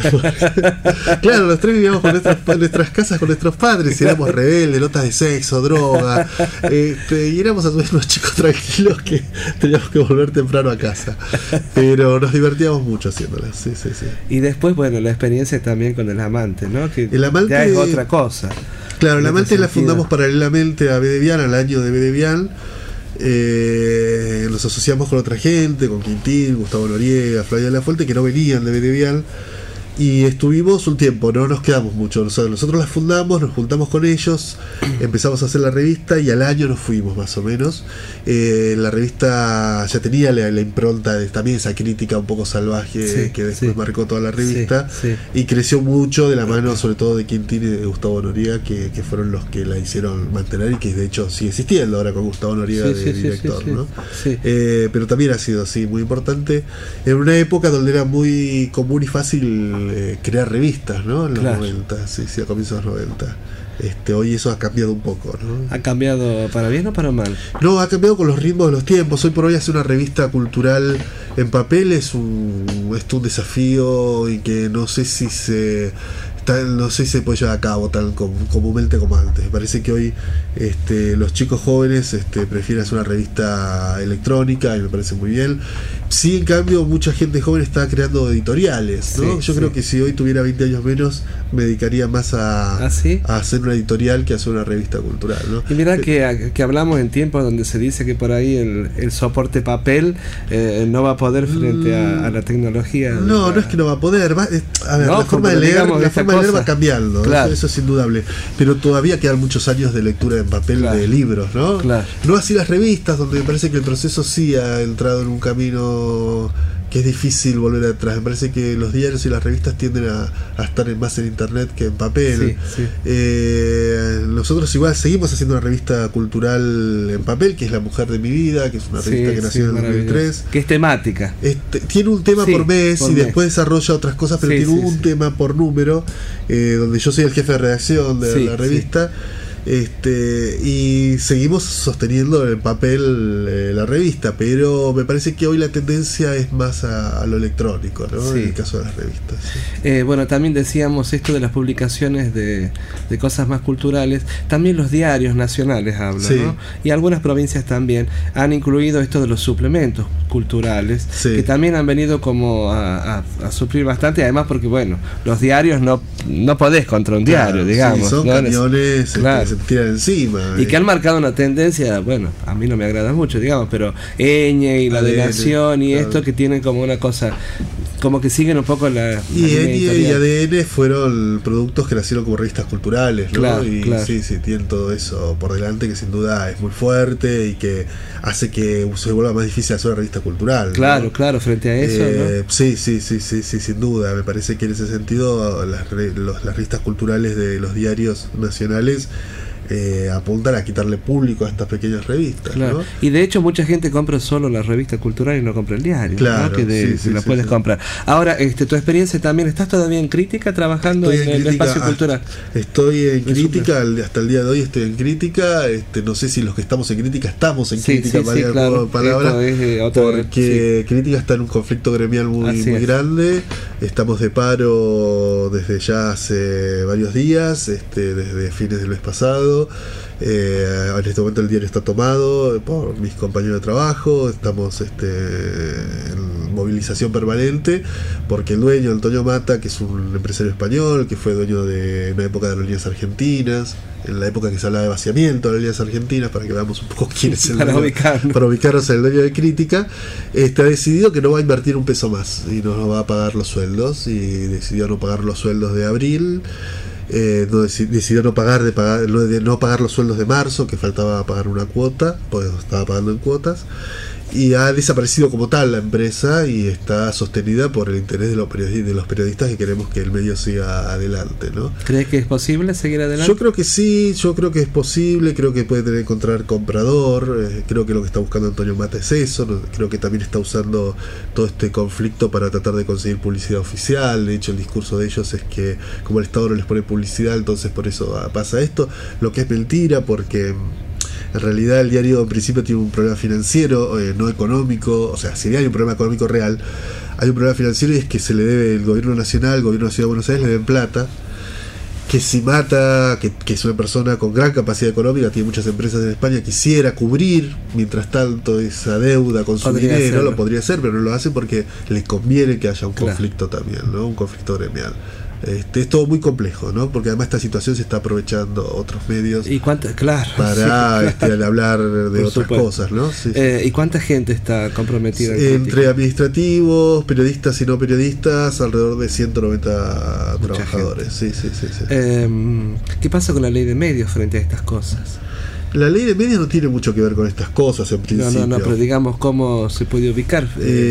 Claro, los tres vivíamos con nuestras, nuestras casas con nuestros padres y éramos rebeldes, notas de sexo, droga, este, y éramos a su vez unos chicos tranquilos que teníamos que volver temprano a casa, pero nos divertíamos mucho haciéndolas. Sí, sí, sí. Y después, bueno, la experiencia también con el amante, ¿no? Que el amante ya es otra cosa. Claro, el amante la fundamos paralelamente a B D Vial, al año de B D Vial. Eh, nos asociamos con otra gente, con Quintín, Gustavo Noriega, Flavia de la Fuente, que no venían de B D Vial. Y estuvimos un tiempo, no nos quedamos mucho. Nosotros, nosotros la fundamos, nos juntamos con ellos, empezamos a hacer la revista y al año nos fuimos más o menos. Eh, la revista ya tenía la, la impronta de también esa crítica un poco salvaje, sí, que después sí. marcó toda la revista, sí, sí. y creció mucho de la mano sobre todo de Quintín y de Gustavo Noriega, que, que fueron los que la hicieron mantener y que de hecho sigue existiendo ahora con Gustavo Noriega sí, de sí, director, sí, sí, ¿no? Sí. Eh, pero también ha sido así muy importante en una época donde era muy común y fácil eh, crear revistas, ¿no? En los claro. noventa, sí, sí, a comienzos de los noventa. Este, hoy eso ha cambiado un poco, ¿no? ¿Ha cambiado para bien o para mal? No, ha cambiado con los ritmos de los tiempos. Hoy por hoy hacer una revista cultural en papel es un, es un desafío y que no sé si se tan, no sé si se puede llevar a cabo tan com, comúnmente como antes. Me parece que hoy este, los chicos jóvenes este, prefieren hacer una revista electrónica y me parece muy bien. Sí, en cambio, mucha gente joven está creando editoriales, ¿no? Sí, Yo sí. creo que si hoy tuviera veinte años menos, me dedicaría más a, ¿Ah, sí? a hacer una editorial que a hacer una revista cultural, ¿no? Y mira que, que hablamos en tiempos donde se dice que por ahí el, el soporte papel eh, no va a poder frente a, a la tecnología. No, la... no es que no va a poder. Va, a ver, no, la forma de leer, digamos, la forma de leer va cambiando, claro. eso, eso es indudable. Pero todavía quedan muchos años de lectura en papel claro. de libros, ¿no? Claro. No así las revistas, donde me parece que el proceso sí ha entrado en un camino que es difícil volver atrás. Me parece que los diarios y las revistas tienden a, a estar más en internet que en papel. Sí, sí. Eh, nosotros igual seguimos haciendo una revista cultural en papel, que es La Mujer de mi vida, que es una revista sí, que nació sí, en el dos mil tres. Que es temática. Este, tiene un tema sí, por mes por y mes. Después desarrolla otras cosas, pero sí, tiene sí, un sí. tema por número, eh, donde yo soy el jefe de redacción de sí, la revista. Sí. Este, y seguimos sosteniendo en papel eh, la revista, pero me parece que hoy la tendencia es más a, a lo electrónico, ¿no? Sí. En el caso de las revistas. Sí. Eh, bueno, también decíamos esto de las publicaciones de, de cosas más culturales. También los diarios nacionales hablan, sí. ¿no? Y algunas provincias también han incluido esto de los suplementos culturales, sí. que también han venido como a, a, a suplir bastante, además porque, bueno, los diarios no, no podés contra un diario, claro, digamos. Sí, son ¿no? camiones, claro. se tiran encima. Y eh. que han marcado una tendencia, bueno, a mí no me agrada mucho, digamos, pero Eñe y La de Nación y claro. esto que tienen como una cosa como que siguen un poco la... Y N y A D N fueron productos que nacieron como revistas culturales, ¿no? Claro, y claro. sí, sí, tienen todo eso por delante que sin duda es muy fuerte y que hace que se vuelva más difícil hacer una revista cultural. Claro, ¿no? claro, frente a eso, eh, ¿no? Sí, sí, sí, sí, sí, sin duda. Me parece que en ese sentido las, re, los, las revistas culturales de los diarios nacionales Eh, apuntan a quitarle público a estas pequeñas revistas, claro. ¿no? Y de hecho mucha gente compra solo la revista cultural y no compra el diario, claro, ¿no? Que de, sí, sí, la sí, puedes sí. comprar. Ahora, este, tu experiencia también, ¿estás todavía en crítica trabajando Estoy en, en el crítica, espacio ah, cultural? Estoy en Me crítica, al- hasta el día de hoy estoy en crítica. Este, no sé si los que estamos en crítica estamos en Sí, crítica, sí, para sí, ir al claro. juego de palabras, Esto es, eh, otra- porque crítica está en un conflicto gremial muy, Así muy es. grande. Estamos de paro desde ya hace varios días, este, desde fines del mes pasado. Eh, en este momento el diario está tomado por mis compañeros de trabajo, estamos este, en movilización permanente porque el dueño, Antonio Mata, que es un empresario español, que fue dueño de una época de Aerolíneas Argentinas, en la época que se hablaba de vaciamiento de Aerolíneas Argentinas, para que veamos un poco quién es el Para dueño, ubicarnos. para ubicarnos en el dueño de crítica, este, ha decidido que no va a invertir un peso más y no nos va a pagar los sueldos, y decidió no pagar los sueldos de abril. Eh, no deci- decidió no pagar de pagar no, de no pagar los sueldos de marzo, que faltaba pagar una cuota, pues estaba pagando en cuotas, y ha desaparecido como tal la empresa y está sostenida por el interés de los periodistas, de los periodistas que queremos que el medio siga adelante, ¿no? ¿Crees que es posible seguir adelante? Yo creo que sí, yo creo que es posible, creo que puede tener encontrar comprador, eh, creo que lo que está buscando Antonio Mata es eso, no, creo que también está usando todo este conflicto para tratar de conseguir publicidad oficial. De hecho, el discurso de ellos es que como el Estado no les pone publicidad, entonces por eso ah, pasa esto, lo que es mentira, porque en realidad el diario en principio tiene un problema financiero, eh, no económico. O sea, si hay un problema económico real, hay un problema financiero, y es que se le debe el gobierno nacional, el gobierno de la Ciudad de Buenos Aires le deben plata, que si Mata, que, que es una persona con gran capacidad económica, tiene muchas empresas en España, quisiera cubrir mientras tanto esa deuda con su Podría dinero, hacerlo. lo podría hacer, pero no lo hace porque le conviene que haya un Claro. conflicto también, ¿no? Un conflicto gremial. Este, es todo muy complejo, ¿no? Porque además esta situación se está aprovechando otros medios ¿Y cuánta? Claro. para sí, claro. este, al hablar de Por otras supuesto. cosas, ¿no? Sí, sí. Eh, ¿Y cuánta gente está comprometida en Entre crítica? administrativos, periodistas y no periodistas, alrededor de ciento noventa Mucha trabajadores. Sí, sí, sí, sí. Eh, ¿Qué pasa con la ley de medios frente a estas cosas? La ley de medios no tiene mucho que ver con estas cosas en No, principio. no, no, pero digamos cómo se puede ubicar.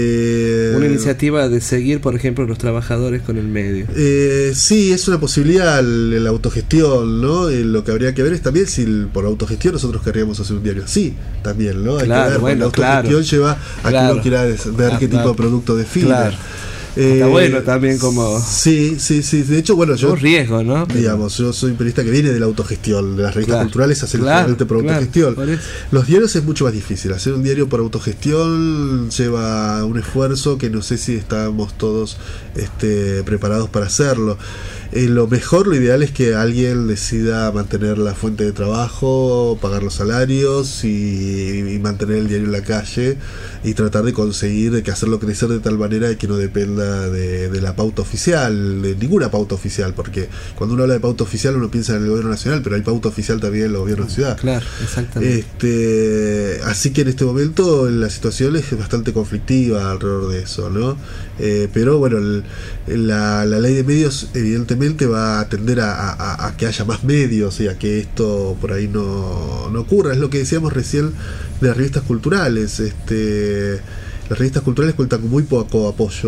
Eh, Eh, una iniciativa de seguir, por ejemplo, los trabajadores con el medio. Eh, sí, es una posibilidad el- la autogestión, ¿no? Eh, lo que habría que ver es también si el- por autogestión nosotros querríamos hacer un diario así, también, ¿no? Hay Claro, que ver, porque bueno, la autogestión claro. lleva a Claro. que uno quiera des- ver Ah, qué tipo claro. de producto define. Claro. Está bueno también como... Sí, sí, sí. De hecho, bueno, yo... un riesgo, ¿no? Pero- Digamos, yo soy un periodista que viene de la autogestión, de las revistas Claro, culturales, hacer claro, justamente por claro, autogestión. por eso. Los diarios es mucho más difícil. Hacer un diario por autogestión lleva un esfuerzo que no sé si estamos todos este, preparados para hacerlo. Eh, lo mejor, lo ideal es que alguien decida mantener la fuente de trabajo, pagar los salarios y, y mantener el diario en la calle y tratar de conseguir de que hacerlo crecer de tal manera de que no dependa de, de la pauta oficial, de ninguna pauta oficial, porque cuando uno habla de pauta oficial uno piensa en el gobierno nacional, pero hay pauta oficial también en el gobierno de ciudad. Claro, exactamente. Este, así que en este momento la situación es bastante conflictiva alrededor de eso, ¿no? Eh, pero bueno, el, la, la ley de medios evidentemente va a tender a, a, a que haya más medios y a que esto por ahí no, no ocurra. Es lo que decíamos recién de las revistas culturales. Este, las revistas culturales cuentan con muy poco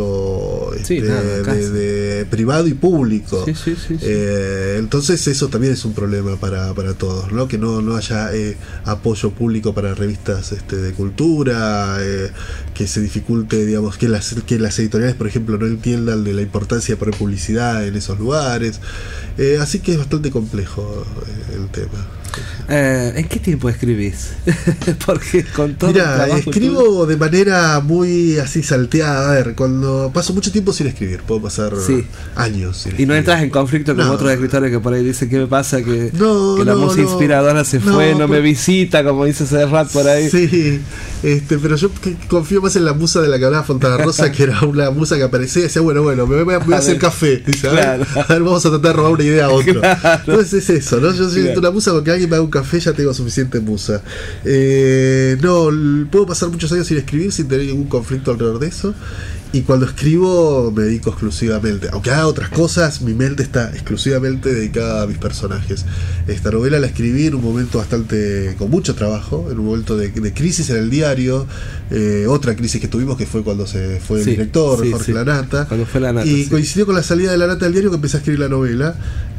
apoyo este, Sí, nada, de, casi. de privado y público. Sí, sí, sí, sí. Eh, entonces eso también es un problema para, para todos, ¿no? Que no, no haya eh, apoyo público para revistas este, de cultura, eh, que se dificulte, digamos, que las, que las editoriales, por ejemplo, no entiendan de la importancia de poner publicidad en esos lugares. Eh, así que es bastante complejo eh, el tema. Eh, ¿En qué tiempo escribís? Porque con todo el Mira, trabajo escribo de manera muy así salteada. A ver, cuando paso mucho tiempo sin escribir, puedo pasar Sí. años sin y no escribir. entras en conflicto con No. otros escritores que por ahí dicen: ¿qué me pasa? Que, No, que la no, música no. inspiradora se No, fue, no me por- visita, como dice Serrat por ahí. Sí, este, pero yo que- confío más en la musa de la que hablaba Fontana Rosa, que era una musa que aparecía y decía, bueno, bueno, me voy a, me voy a A hacer ver. café. Dice, a, ver, Claro. a ver, vamos a tratar de robar una idea a otro. Claro. Entonces es eso, ¿no? Yo soy Claro. una musa, con que alguien me haga un café ya tengo suficiente musa. Eh, no, l- puedo pasar muchos años sin escribir, sin tener ningún conflicto alrededor de eso. Y cuando escribo me dedico exclusivamente, aunque haga otras cosas, mi mente está exclusivamente dedicada a mis personajes. Esta novela la escribí en un momento bastante, con mucho trabajo, en un momento de, de crisis en el diario, eh, otra crisis que tuvimos que fue cuando se fue el sí, director, sí, Jorge sí. Lanata, Cuando fue Lanata, y sí. coincidió con la salida de Lanata del diario que empecé a escribir la novela.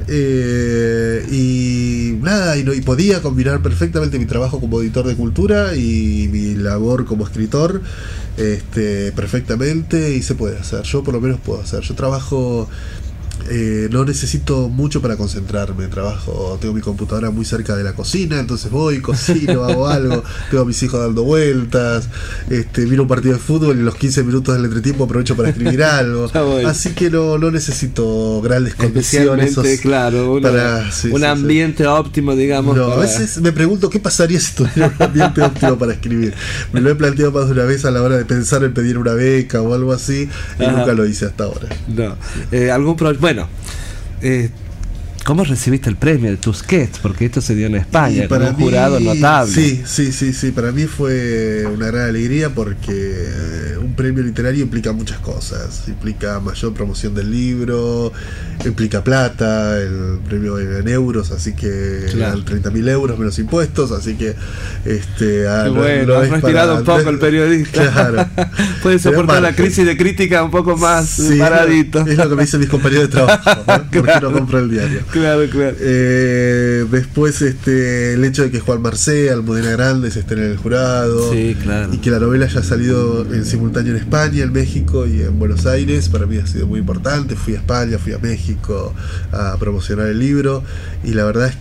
Eh, y nada, y, no, y podía combinar perfectamente mi trabajo como editor de cultura y mi labor como escritor, este, perfectamente, y se puede hacer. Yo por lo menos puedo hacer. Yo trabajo, eh, no necesito mucho para concentrarme. Trabajo, tengo mi computadora muy cerca de la cocina, entonces voy, cocino, hago algo, tengo a mis hijos dando vueltas, este, miro un partido de fútbol y en los quince minutos del entretiempo aprovecho para escribir algo. Así que no, no necesito grandes condiciones. Especialmente, claro, una, para, sí, un sí, ambiente sí. óptimo, digamos. No, para... a veces me pregunto qué pasaría si tuviera un ambiente óptimo para escribir. Me lo he planteado más de una vez a la hora de pensar en pedir una beca o algo así, y Ajá. nunca lo hice hasta ahora. No. Eh, algún pro... Bueno, eh, ¿cómo recibiste el premio de Tusquets? Porque esto se dio en España, con un jurado mí, notable. Sí, sí, sí, sí. Para mí fue una gran alegría porque un premio literario implica muchas cosas. Implica mayor promoción del libro, implica plata, el premio en euros, así que Claro. treinta mil euros menos impuestos, así que este Qué bueno, has respirado un poco el periodista. Claro. Puede soportar la margen. crisis de crítica un poco más Sí, paradito. es lo que me dicen mis compañeros de trabajo, ¿no? Porque Claro. no compro el diario. Claro, claro. Eh, después este el hecho de que Juan Marcé, Almudena Grandes estén en el jurado, Sí, claro. y que la novela haya salido en simultáneo en España, en México y en Buenos Aires, para mí ha sido muy importante. Fui a España, fui a México a promocionar el libro, y la verdad es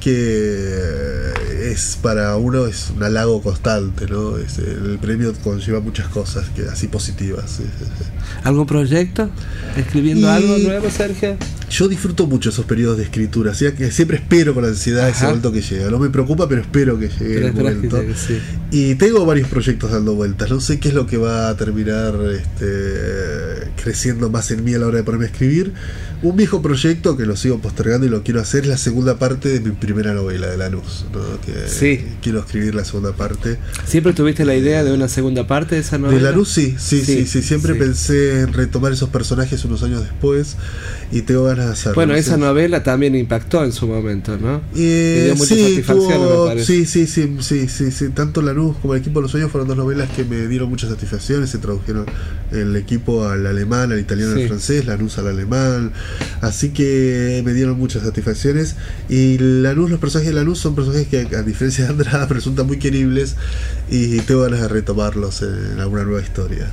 que es para uno es un halago constante, ¿no? Es, el premio conlleva muchas cosas que así positivas. Sí, sí, sí. ¿Algún proyecto? ¿Escribiendo Y- algo nuevo, Sergio? Yo disfruto mucho esos periodos de escritura, así que siempre espero con ansiedad ese Ajá. momento que llega. No me preocupa, pero espero que llegue Pero el esperás que momento. llegue, sí. Y tengo varios proyectos dando vueltas. No sé qué es lo que va a terminar este, creciendo más en mí a la hora de ponerme a escribir. Un viejo proyecto que lo sigo postergando y lo quiero hacer es la segunda parte de mi primera novela, de Lanús, ¿no? Que Sí. quiero escribir la segunda parte. ¿Siempre tuviste la idea de una segunda parte de esa novela? De Lanús sí, sí, sí, Sí, sí, siempre sí. pensé en retomar esos personajes unos años después, y tengo ganas de hacerlo. Bueno, no esa sé. novela también impactó en su momento, ¿no? Eh, Y dio muchas sí, satisfacciones, tuvo- me parece. sí, sí, sí, sí, sí, sí. Tanto Lanús como el equipo de los sueños fueron dos novelas que me dieron muchas satisfacciones. Se tradujeron el equipo al alemán, al italiano, Sí. al francés, Lanús al alemán. Así que me dieron muchas satisfacciones. Y Lanús, los personajes de Lanús son personajes que, a diferencia de Andrada, resultan muy queribles, y tengo ganas de retomarlos en alguna nueva historia.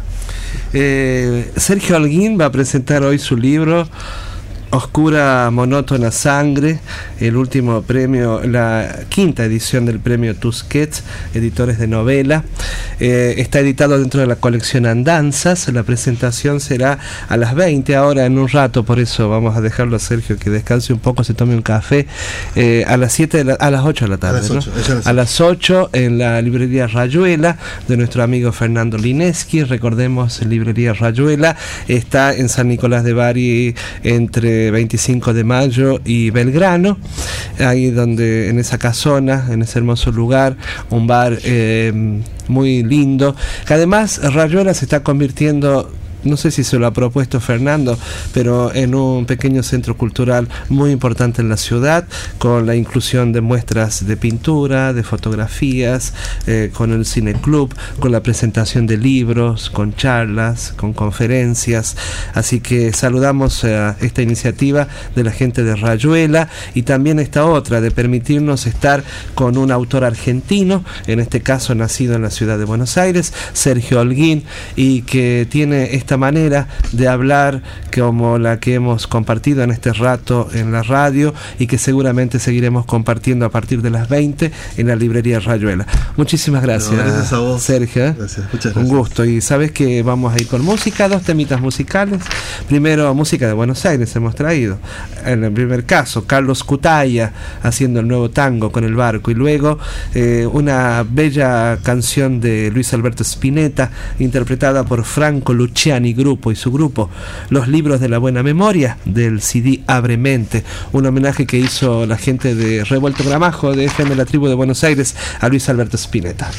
Eh, Sergio Holguín va a presentar hoy su libro Oscura Monótona Sangre, el último premio, la quinta edición del premio Tusquets, editores de novela. Eh, está editado dentro de la colección Andanzas. La presentación será a las veinte, ahora en un rato, por eso vamos a dejarlo a Sergio que descanse un poco, se tome un café, eh, a las siete de la, a las ocho de la tarde, A las ¿no? ocho, es a las A las ocho en la librería Rayuela de nuestro amigo Fernando Lineski. Recordemos, librería Rayuela está en San Nicolás de Bari, entre veinticinco de mayo y Belgrano, ahí donde, en esa casona, en ese hermoso lugar, un bar eh, muy lindo, que además Rayuela se está convirtiendo, no sé si se lo ha propuesto Fernando, pero en un pequeño centro cultural muy importante en la ciudad, con la inclusión de muestras de pintura, de fotografías, eh, con el cineclub, con la presentación de libros, con charlas, con conferencias. Así que saludamos a esta iniciativa de la gente de Rayuela, y también esta otra de permitirnos estar con un autor argentino, en este caso nacido en la ciudad de Buenos Aires, Sergio Holguín, y que tiene esta manera de hablar como la que hemos compartido en este rato en la radio, y que seguramente seguiremos compartiendo a partir de las veinte en la librería Rayuela. Muchísimas gracias, No, gracias a vos. Sergio. Gracias, muchas Un gracias. gusto. Y sabes que vamos a ir con música, dos temitas musicales. Primero, música de Buenos Aires hemos traído. En el primer caso, Carlos Cutaya haciendo el nuevo tango con el barco, y luego eh, una bella canción de Luis Alberto Spinetta interpretada por Franco Luciani Grupo y su grupo, Los Libros de la Buena Memoria, del C D Abre Mente, un homenaje que hizo la gente de Revuelto Gramajo de F M La Tribu de Buenos Aires a Luis Alberto Spinetta.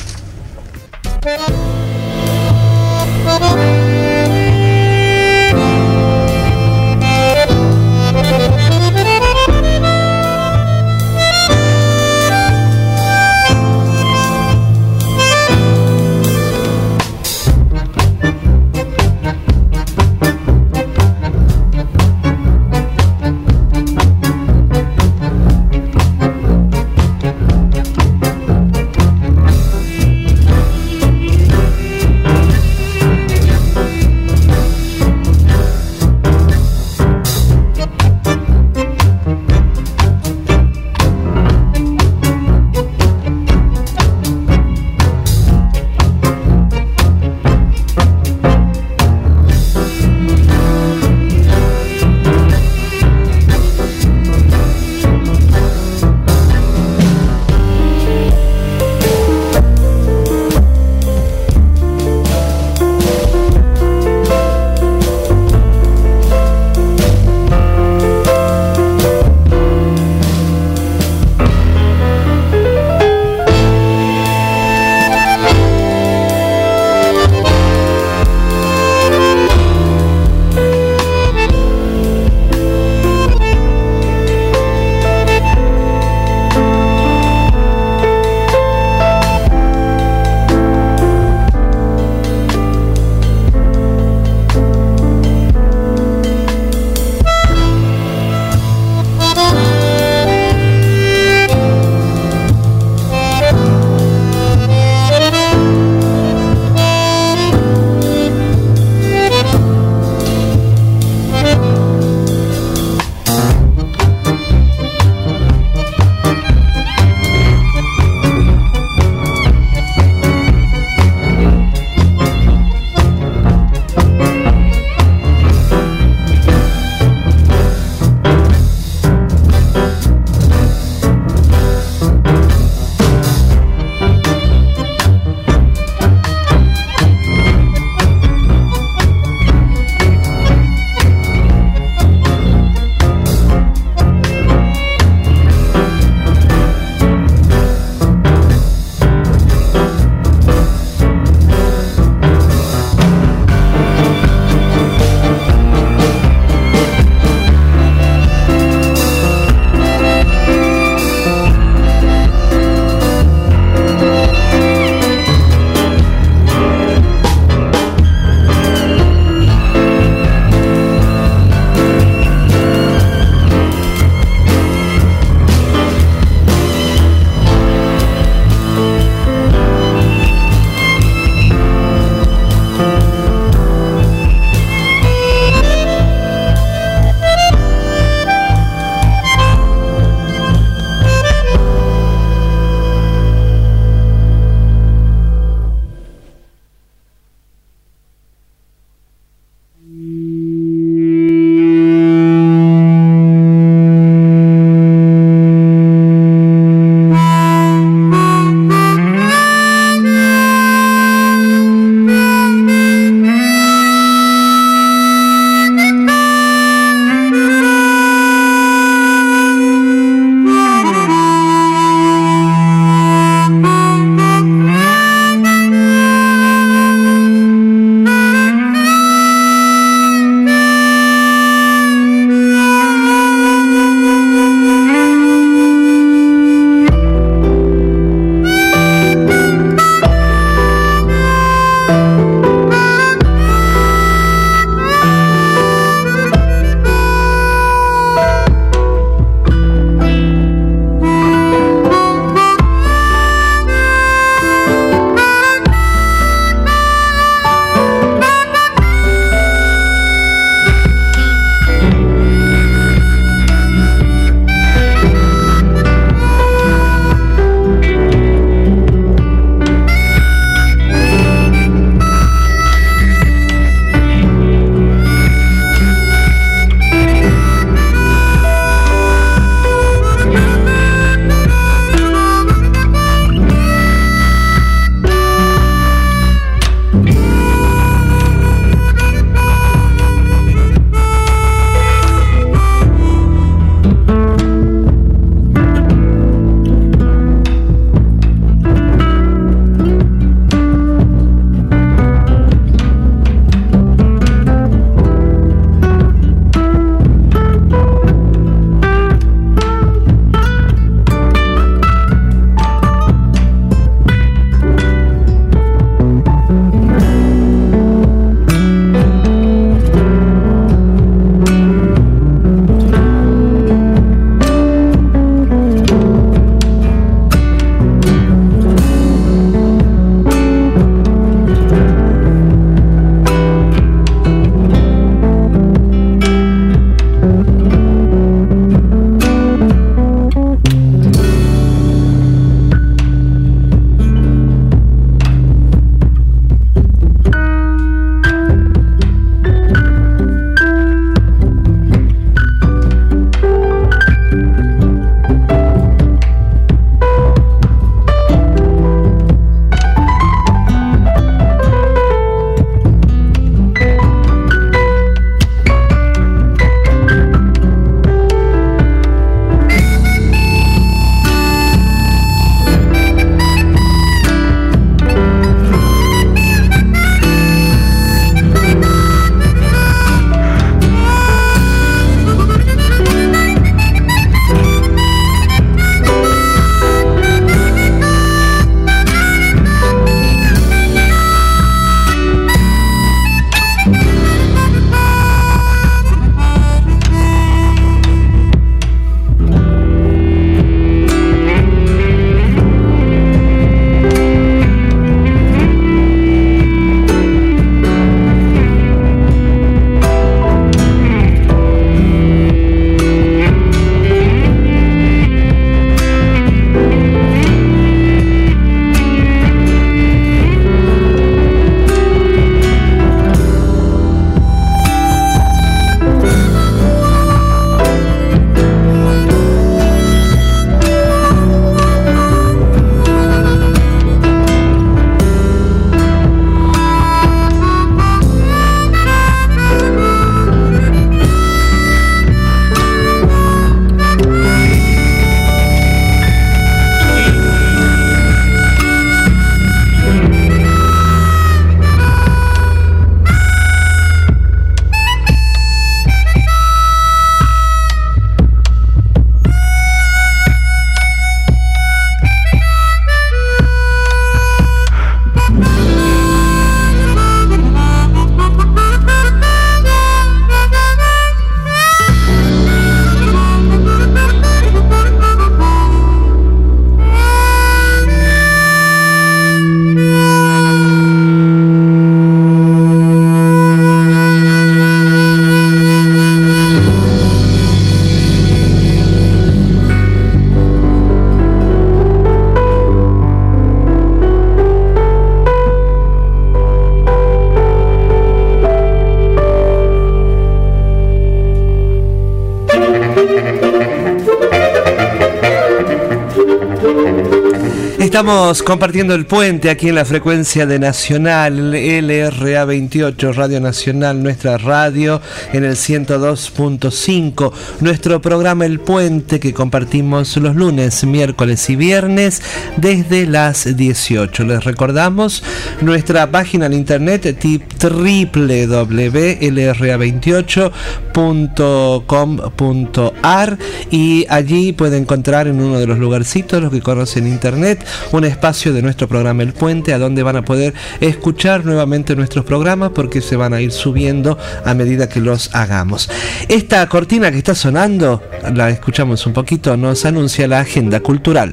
Estamos compartiendo el puente aquí en la frecuencia de Nacional, L R A veintiocho, Radio Nacional, nuestra radio, en el ciento dos punto cinco. Nuestro programa El Puente, que compartimos los lunes, miércoles y viernes desde las dieciocho. Les recordamos nuestra página en internet doble u doble u doble u punto l r a veintiocho punto com punto a r, y allí puede encontrar en uno de los lugarcitos, los que conocen internet, un espacio de nuestro programa El Puente, a donde van a poder escuchar nuevamente nuestros programas, porque se van a ir subiendo a medida que los hagamos. Esta cortina que está sonando, la escuchamos un poquito, nos anuncia la agenda cultural.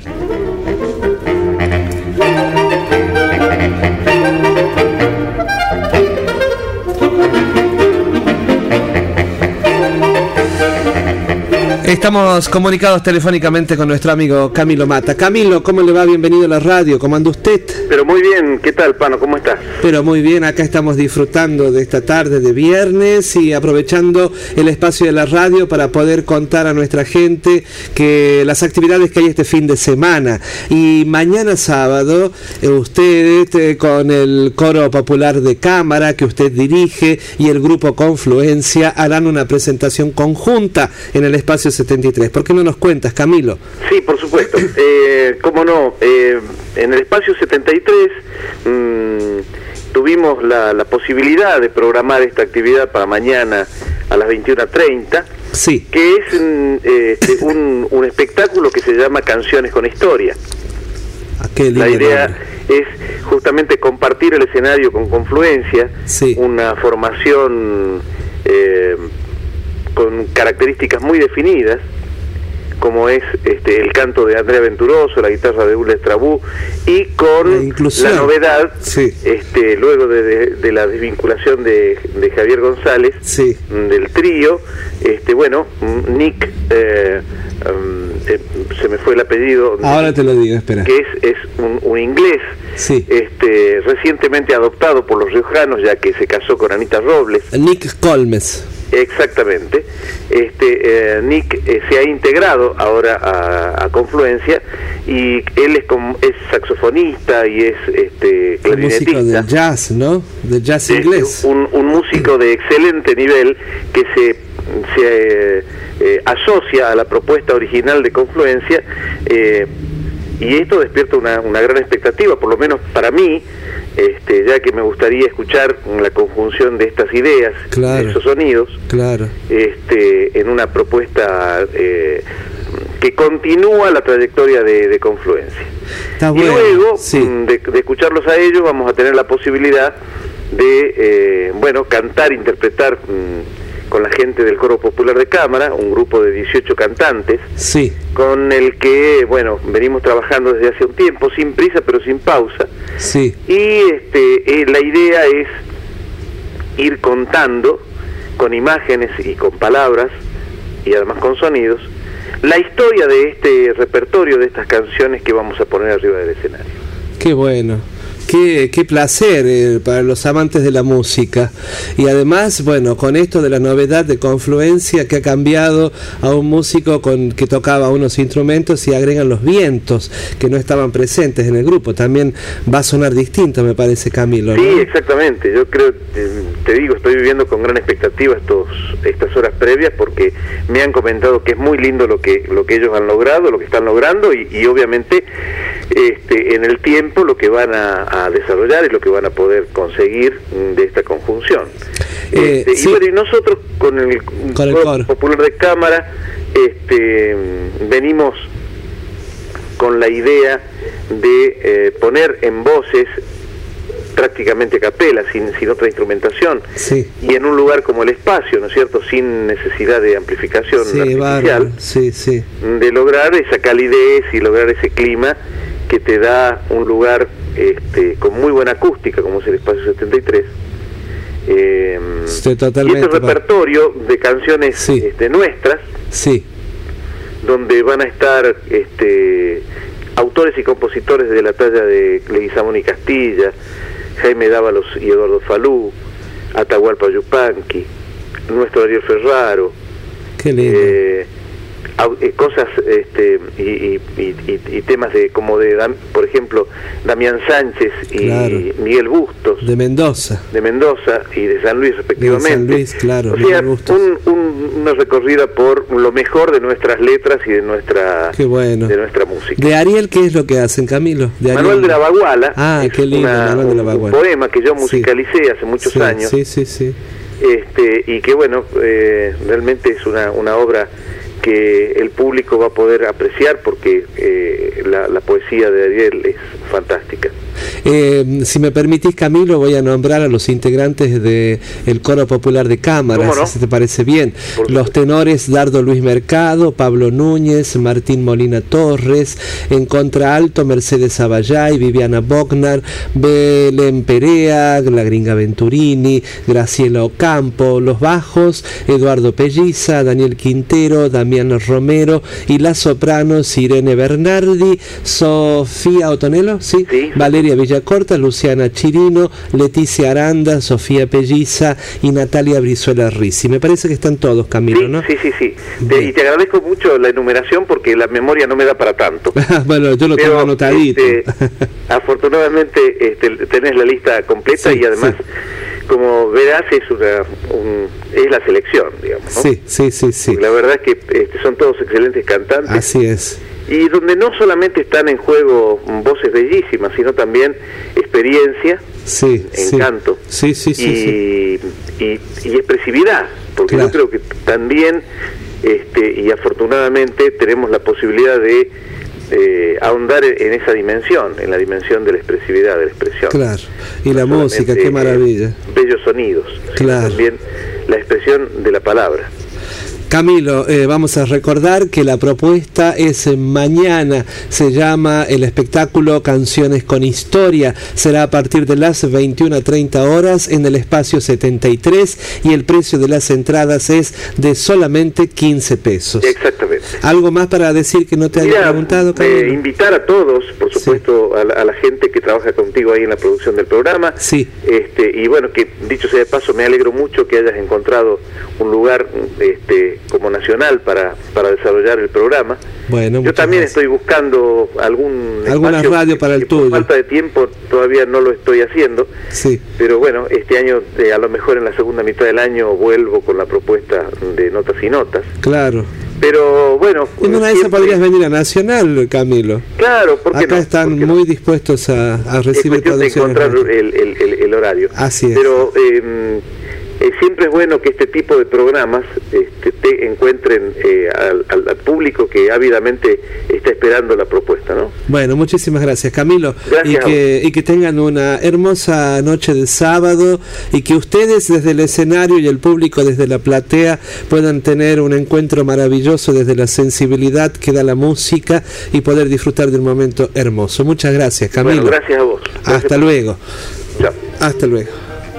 Estamos comunicados telefónicamente con nuestro amigo Camilo Mata. Camilo, ¿cómo le va? Bienvenido a la radio. ¿Cómo anda usted? Pero muy bien. ¿Qué tal, Pano? ¿Cómo estás? Pero muy bien. Acá estamos disfrutando de esta tarde de viernes y aprovechando el espacio de la radio para poder contar a nuestra gente que las actividades que hay este fin de semana. Y mañana sábado, eh, usted eh, con el Coro Popular de Cámara que usted dirige y el Grupo Confluencia harán una presentación conjunta en el espacio setenta y tres. ¿Por qué no nos cuentas, Camilo? Sí, por supuesto. Eh, ¿Cómo no? Eh, en el espacio setenta y tres mmm, tuvimos la, la posibilidad de programar esta actividad para mañana a las veintiuna treinta, sí, que es eh, un, un espectáculo que se llama Canciones con Historia. Ah, qué lindo. La idea es justamente compartir el escenario con Confluencia, sí, una formación eh, con características muy definidas, como es este, el canto de Andrea Venturoso, la guitarra de Ule Estrabú, y con la, la novedad, sí, este, luego de, de, de la desvinculación de, de Javier González, sí, del trío, este, bueno, Nick, eh, um, eh, se me fue el apellido. Ahora te lo digo, espera. Que es, es un, un inglés, sí, este, recientemente adoptado por los riojanos, ya que se casó con Anita Robles. Nick Colmes. Exactamente. Este eh, Nick eh, se ha integrado ahora a, a Confluencia, y él es, como, es saxofonista y es este clarinetista. Un músico de jazz, ¿no? De jazz inglés. Eh, un, un músico de excelente nivel que se, se eh, eh, asocia a la propuesta original de Confluencia, eh, y esto despierta una, una gran expectativa, por lo menos para mí, este, ya que me gustaría escuchar la conjunción de estas ideas, claro, de esos sonidos, claro, este, en una propuesta eh, que continúa la trayectoria de, de Confluencia. Está y bueno, luego sí, de, de escucharlos a ellos, vamos a tener la posibilidad de eh, bueno, cantar, interpretar mmm, con la gente del Coro Popular de Cámara, un grupo de dieciocho cantantes, sí, con el que, bueno, venimos trabajando desde hace un tiempo, sin prisa pero sin pausa, sí, y este, eh, la idea es ir contando con imágenes y con palabras, y además con sonidos, la historia de este repertorio, de estas canciones que vamos a poner arriba del escenario. Qué bueno. Qué, qué placer eh, para los amantes de la música. Y además, bueno, con esto de la novedad de Confluencia, que ha cambiado a un músico con que tocaba unos instrumentos y agregan los vientos que no estaban presentes en el grupo, también va a sonar distinto, me parece, Camilo, ¿no? Sí, exactamente. Yo creo, te, te digo, estoy viviendo con gran expectativa estos estas horas previas, porque me han comentado que es muy lindo lo que lo que ellos han logrado, lo que están logrando, y, y obviamente este, en el tiempo lo que van a a desarrollar y lo que van a poder conseguir de esta conjunción. Eh, este, sí. Y bueno, y nosotros con el, con el Coro Coro Popular de Cámara este, venimos con la idea de eh, poner en voces, prácticamente a capela, sin, sin otra instrumentación, sí, y en un lugar como el espacio, ¿no es cierto?, sin necesidad de amplificación sí, artificial, sí, sí, de lograr esa calidez y lograr ese clima que te da un lugar este, con muy buena acústica, como es el espacio setenta y tres. Eh, Estoy totalmente y este repertorio de canciones, sí, este, nuestras, sí, donde van a estar este, autores y compositores de la talla de Leguizamón y Castilla, Jaime Dávalos y Eduardo Falú, Atahualpa Yupanqui, nuestro Ariel Ferraro, qué lindo, eh, cosas este, y, y, y, y temas de como de, por ejemplo, Damián Sánchez y claro. Miguel Bustos. De Mendoza. De Mendoza y de San Luis, respectivamente. De San Luis, claro. O sea, un, un, una recorrida por lo mejor de nuestras letras y de nuestra, qué bueno. de nuestra música. ¿De Ariel qué es lo que hacen, Camilo? De Manuel de la Baguala. Ah, qué lindo, una, Manuel de la Baguala. Un poema que yo musicalicé sí. hace muchos sí, años. Sí, sí, sí. Este, y que bueno, eh, realmente es una, una obra que el público va a poder apreciar porque eh, la, la poesía de Ariel es fantástica. Eh, si me permitís, Camilo, voy a nombrar a los integrantes del Coro Popular de Cámara, no? si te parece bien. Los tenores Dardo Luis Mercado, Pablo Núñez, Martín Molina Torres, en contraalto Mercedes Abayay, Viviana Bognar, Belén Perea, la Gringa Venturini, Graciela Ocampo, los bajos Eduardo Pelliza, Daniel Quintero, Damián Romero y las sopranos Irene Bernardi, Sofía Otonelo, ¿sí? Sí. Valeria Villacorta, Luciana Chirino, Leticia Aranda, Sofía Pelliza y Natalia Brizuela Rizzi. Me parece que están todos, Camilo, sí, ¿no? Sí, sí, sí. Te, y te agradezco mucho la enumeración porque la memoria no me da para tanto. Bueno, yo lo Pero, tengo anotadito. Este, afortunadamente este, tenés la lista completa sí, y además... Sí. Como verás, es una un, es la selección, digamos, ¿no? Sí, sí, sí, sí. Porque la verdad es que este, son todos excelentes cantantes. Así es. Y donde no solamente están en juego voces bellísimas, sino también experiencia, sí, encanto sí. Sí, sí, y, sí, y, y expresividad, porque claro. yo creo que también, este, y afortunadamente, tenemos la posibilidad de Eh, ahondar en esa dimensión, en la dimensión de la expresividad, de la expresión. Claro, y la no música, qué maravilla. Eh, bellos sonidos, claro. También la expresión de la palabra. Camilo, eh, vamos a recordar que la propuesta es mañana, se llama el espectáculo Canciones con Historia, será a partir de las veintiuna treinta horas en el espacio setenta y tres y el precio de las entradas es de solamente quince pesos. Exactamente. ¿Algo más para decir que no te Mira, haya preguntado, Camilo? Eh, invitar a todos, por supuesto, sí. a, la, a la gente que trabaja contigo ahí en la producción del programa. Sí. Este, y bueno, que dicho sea de paso, me alegro mucho que hayas encontrado un lugar este, como nacional para, para desarrollar el programa. Bueno, yo también gracias. Estoy buscando algún alguna radio para que, el que tuyo. Por falta de tiempo todavía no lo estoy haciendo. Sí. Pero bueno, este año eh, a lo mejor en la segunda mitad del año vuelvo con la propuesta de Notas y Notas. Claro. Pero bueno, en una de esas podrías venir a Nacional, Camilo. Claro, porque acá no? están muy no? dispuestos a, a recibir es cuestión de encontrar el, el, el, el horario. Así es. Pero eh, eh, siempre es bueno que este tipo de programas este, te encuentren eh, al, al, al público que ávidamente está esperando la propuesta, ¿no? Bueno, muchísimas gracias, Camilo. Gracias. Y que, y que tengan una hermosa noche de sábado y que ustedes desde el escenario y el público desde la platea puedan tener un encuentro maravilloso desde la sensibilidad que da la música y poder disfrutar de un momento hermoso. Muchas gracias, Camilo. Bueno, gracias a vos. Gracias. Hasta luego. Chao. Hasta luego.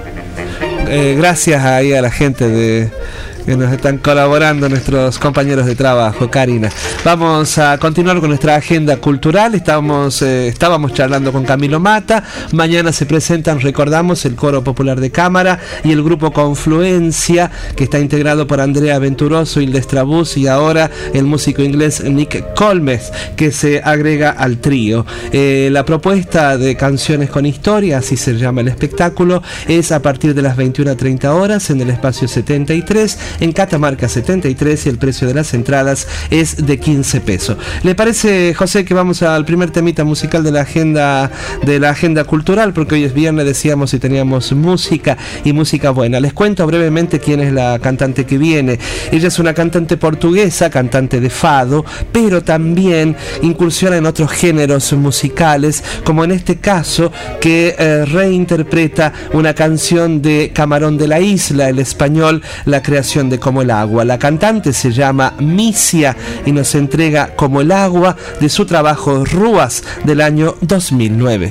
Eh, gracias ahí a la gente de que nos están colaborando, nuestros compañeros de trabajo. Karina, vamos a continuar con nuestra agenda cultural. Estábamos, eh, estábamos charlando con Camilo Mata. Mañana se presentan, recordamos, el Coro Popular de Cámara y el grupo Confluencia, que está integrado por Andrea Venturoso, Hilda Estrabuz y ahora el músico inglés Nick Colmes, que se agrega al trío. Eh, la propuesta de Canciones con Historia, así se llama el espectáculo, es a partir de las veintiuna treinta horas en el espacio setenta y tres, en Catamarca setenta y tres, y el precio de las entradas es de quince pesos. ¿Le parece, José, que vamos al primer temita musical de la agenda de la agenda cultural? Porque hoy es viernes, decíamos, y teníamos música y música buena. Les cuento brevemente quién es la cantante que viene. Ella es una cantante portuguesa, cantante de fado, pero también incursiona en otros géneros musicales, como en este caso que eh, reinterpreta una canción de Camarón de la Isla, el español, la creación de Como el Agua. La cantante se llama Misia y nos entrega Como el Agua de su trabajo Rúas del año dos mil nueve.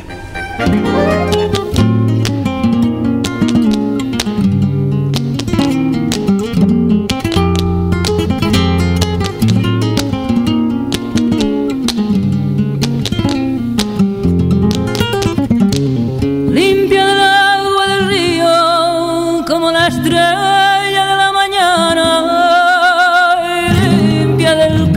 Del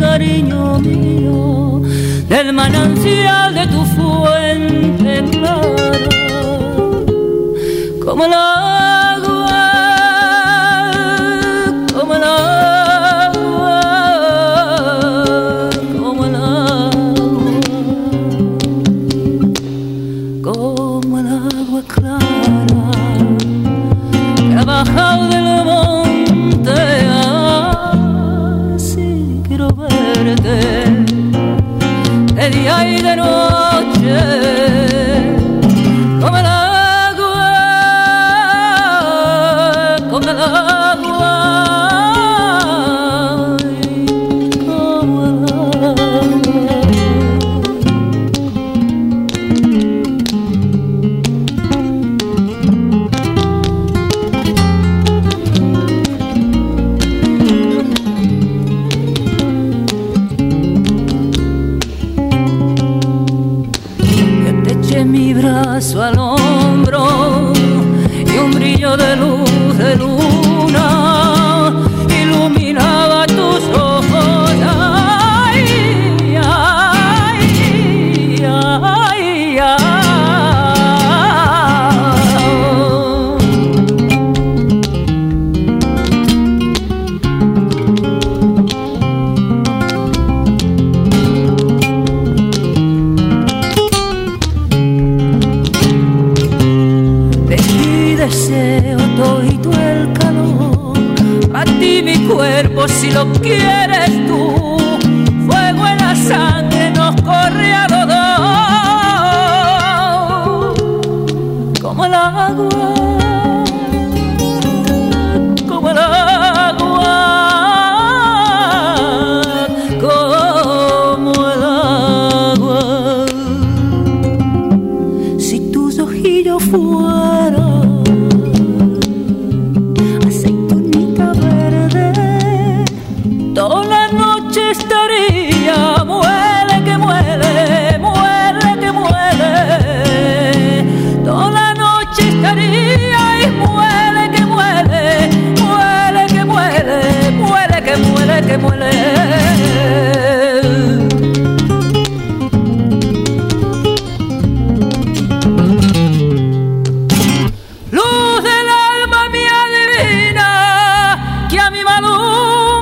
manantial de tu fuente clara, como el agua, como el agua, como el agua, como el agua clara que ha bajado del monte. Así quiero verte de día y de noche, como el agua, como el agua, como el mi brazo al hombro y un brillo de luz de luna iluminaba tus ojos. Ay, ay, ay, ay. Deseo todo el calor, a ti mi cuerpo si lo quieres tú, fuego en la sangre nos corre a los dos, como el agua, como el agua, como el agua, si tus ojillos fueran toda la noche estaría, muere que muere, muere que muere. Toda la noche estaría y muere que muere, muere que muere, muere que muere que muere. Luz del alma mía divina, que a mi mano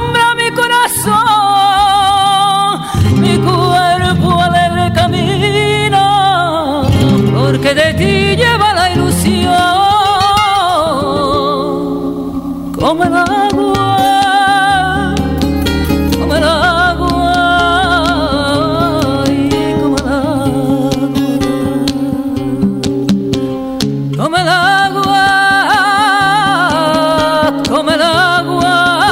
mi cuerpo alegre camina, porque de ti lleva la ilusión, como el agua, como el agua, y como el agua, como el agua, como el agua.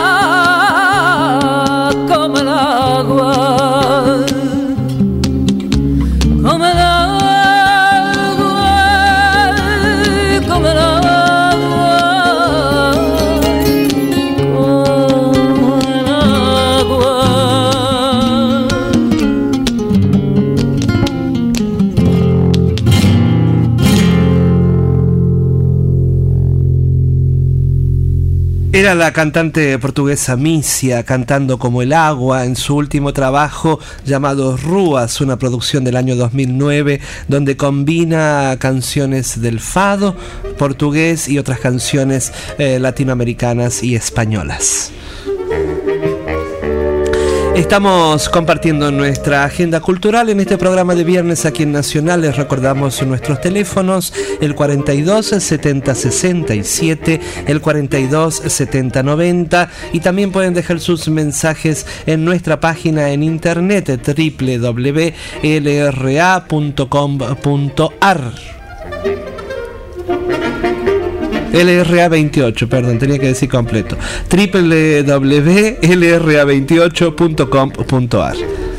Como el agua, como el agua, como el Era la cantante portuguesa Mísia cantando Como el agua en su último trabajo llamado Ruas, una producción del año dos mil nueve donde combina canciones del fado portugués y otras canciones eh, latinoamericanas y españolas. Estamos compartiendo nuestra agenda cultural en este programa de viernes aquí en Nacional. Les recordamos nuestros teléfonos, el cuarenta y dos setenta sesenta y siete, el cuarenta y dos setenta noventa, y también pueden dejar sus mensajes en nuestra página en internet doble u doble u doble u punto l r a punto com punto a r. L R A veintiocho, perdón, tenía que decir completo. doble u doble u doble u punto l r a veintiocho punto com punto a r.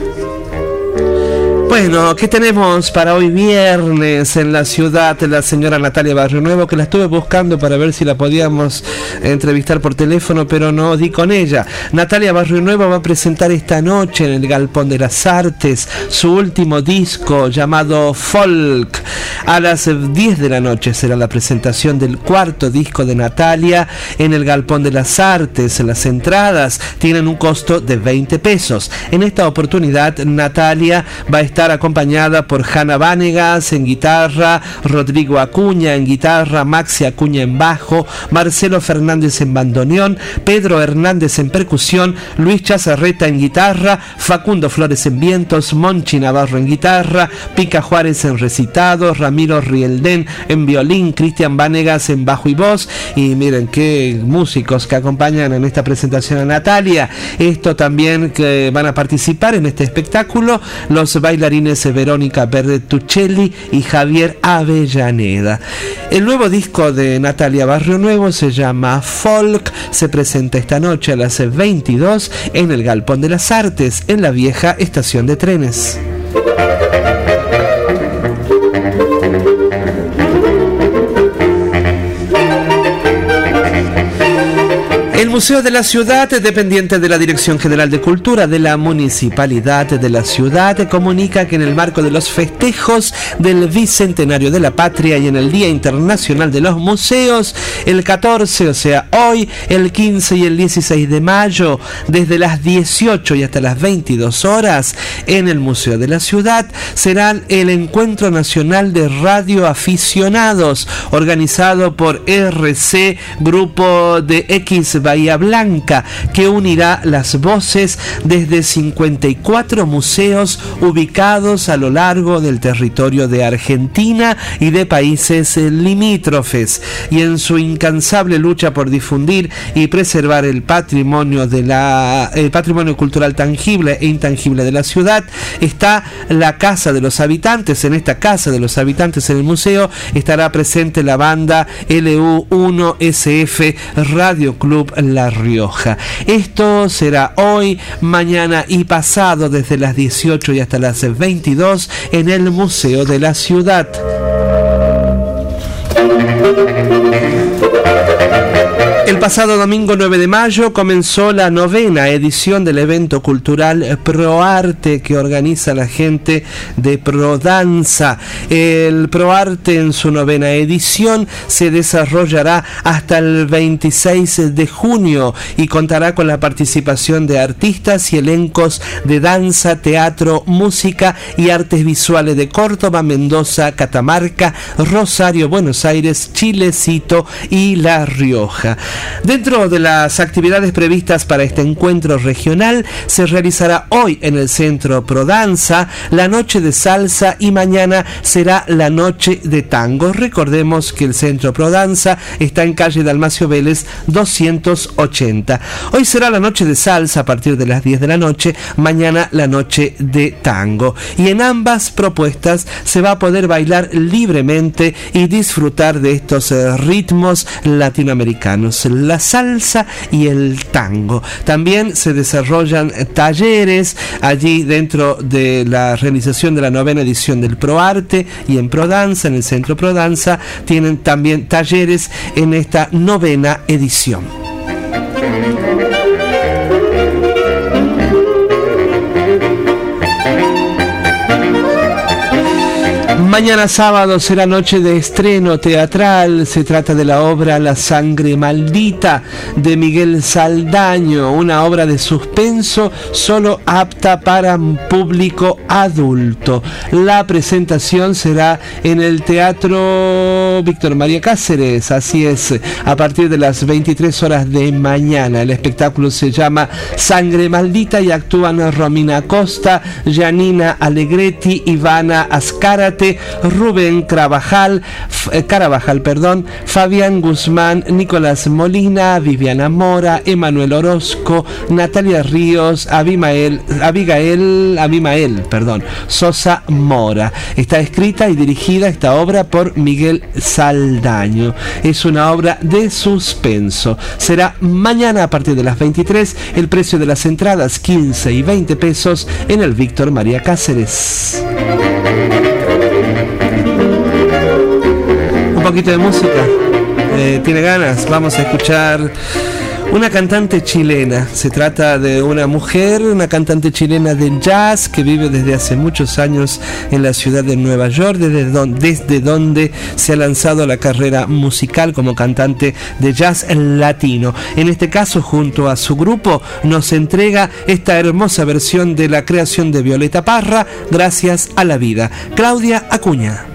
Bueno, ¿qué tenemos para hoy viernes en la ciudad? La señora Natalia Barrionuevo, que la estuve buscando para ver si la podíamos entrevistar por teléfono, pero no di con ella. Natalia Barrionuevo va a presentar esta noche en el Galpón de las Artes su último disco llamado Folk. A las diez de la noche será la presentación del cuarto disco de Natalia en el Galpón de las Artes. Las entradas tienen un costo de veinte pesos. En esta oportunidad, Natalia va a estar acompañada por Hanna Vanegas en guitarra, Rodrigo Acuña en guitarra, Maxi Acuña en bajo, Marcelo Fernández en bandoneón, Pedro Hernández en percusión, Luis Chazarreta en guitarra, Facundo Flores en vientos, Monchi Navarro en guitarra, Pica Juárez en recitado, Ramiro Rieldén en violín, Cristian Vanegas en bajo y voz. Y miren qué músicos que acompañan en esta presentación a Natalia. Esto también que van a participar en este espectáculo los bailarines Verónica Bertuccelli y Javier Avellaneda. El nuevo disco de Natalia Barrio Nuevo se llama Folk, se presenta esta noche a las veintidós en el Galpón de las Artes, en la vieja estación de trenes. El Museo de la Ciudad, dependiente de la Dirección General de Cultura de la Municipalidad de la Ciudad, comunica que en el marco de los festejos del Bicentenario de la Patria y en el Día Internacional de los Museos, el catorce, o sea hoy, el quince y el dieciséis de mayo, desde las dieciocho y hasta las veintidós horas, en el Museo de la Ciudad, serán el Encuentro Nacional de Radioaficionados, organizado por R C, Grupo de X Bahía Blanca, que unirá las voces desde cincuenta y cuatro museos ubicados a lo largo del territorio de Argentina y de países limítrofes, y en su incansable lucha por difundir y preservar el patrimonio de la el patrimonio cultural tangible e intangible de la ciudad, está la Casa de los Habitantes. En esta Casa de los Habitantes, en el museo, estará presente la banda L U uno S F Radio Club La Rioja. Esto será hoy, mañana y pasado desde las dieciocho y hasta las veintidós en el Museo de la Ciudad. El pasado domingo nueve de mayo comenzó la novena edición del evento cultural ProArte que organiza la gente de ProDanza. El ProArte en su novena edición se desarrollará hasta el veintiséis de junio y contará con la participación de artistas y elencos de danza, teatro, música y artes visuales de Córdoba, Mendoza, Catamarca, Rosario, Buenos Aires, Chilecito y La Rioja. Dentro de las actividades previstas para este encuentro regional, se realizará hoy en el Centro ProDanza la noche de salsa y mañana será la noche de tango. Recordemos que el Centro ProDanza está en calle Dalmacio Vélez doscientos ochenta. Hoy será la noche de salsa a partir de las diez de la noche, mañana la noche de tango. Y en ambas propuestas se va a poder bailar libremente y disfrutar de estos ritmos latinoamericanos, la salsa y el tango. También se desarrollan talleres allí dentro de la realización de la novena edición del ProArte, y en ProDanza, en el Centro ProDanza, tienen también talleres en esta novena edición. Mañana sábado será noche de estreno teatral. Se trata de la obra La Sangre Maldita de Miguel Saldaño, una obra de suspenso solo apta para un público adulto. La presentación será en el Teatro Víctor María Cáceres, así es, a partir de las veintitrés horas de mañana. El espectáculo se llama Sangre Maldita y actúan Romina Costa, Janina Allegretti, Ivana Azcárate, Rubén Carabajal, eh, Carabajal, perdón, Fabián Guzmán, Nicolás Molina, Viviana Mora, Emanuel Orozco, Natalia Ríos, Abimael, Abigail, Abimael, perdón, Sosa Mora. Está escrita y dirigida esta obra por Miguel Saldaño. Es una obra de suspenso. Será mañana a partir de las veintitrés. El precio de las entradas quince y veinte pesos en el Víctor María Cáceres. Un poquito de música. Eh, ¿Tiene ganas? Vamos a escuchar una cantante chilena. Se trata de una mujer, una cantante chilena de jazz que vive desde hace muchos años en la ciudad de Nueva York, desde donde, desde donde se ha lanzado a la carrera musical como cantante de jazz latino. En este caso, junto a su grupo, nos entrega esta hermosa versión de la creación de Violeta Parra, Gracias a la vida. Claudia Acuña.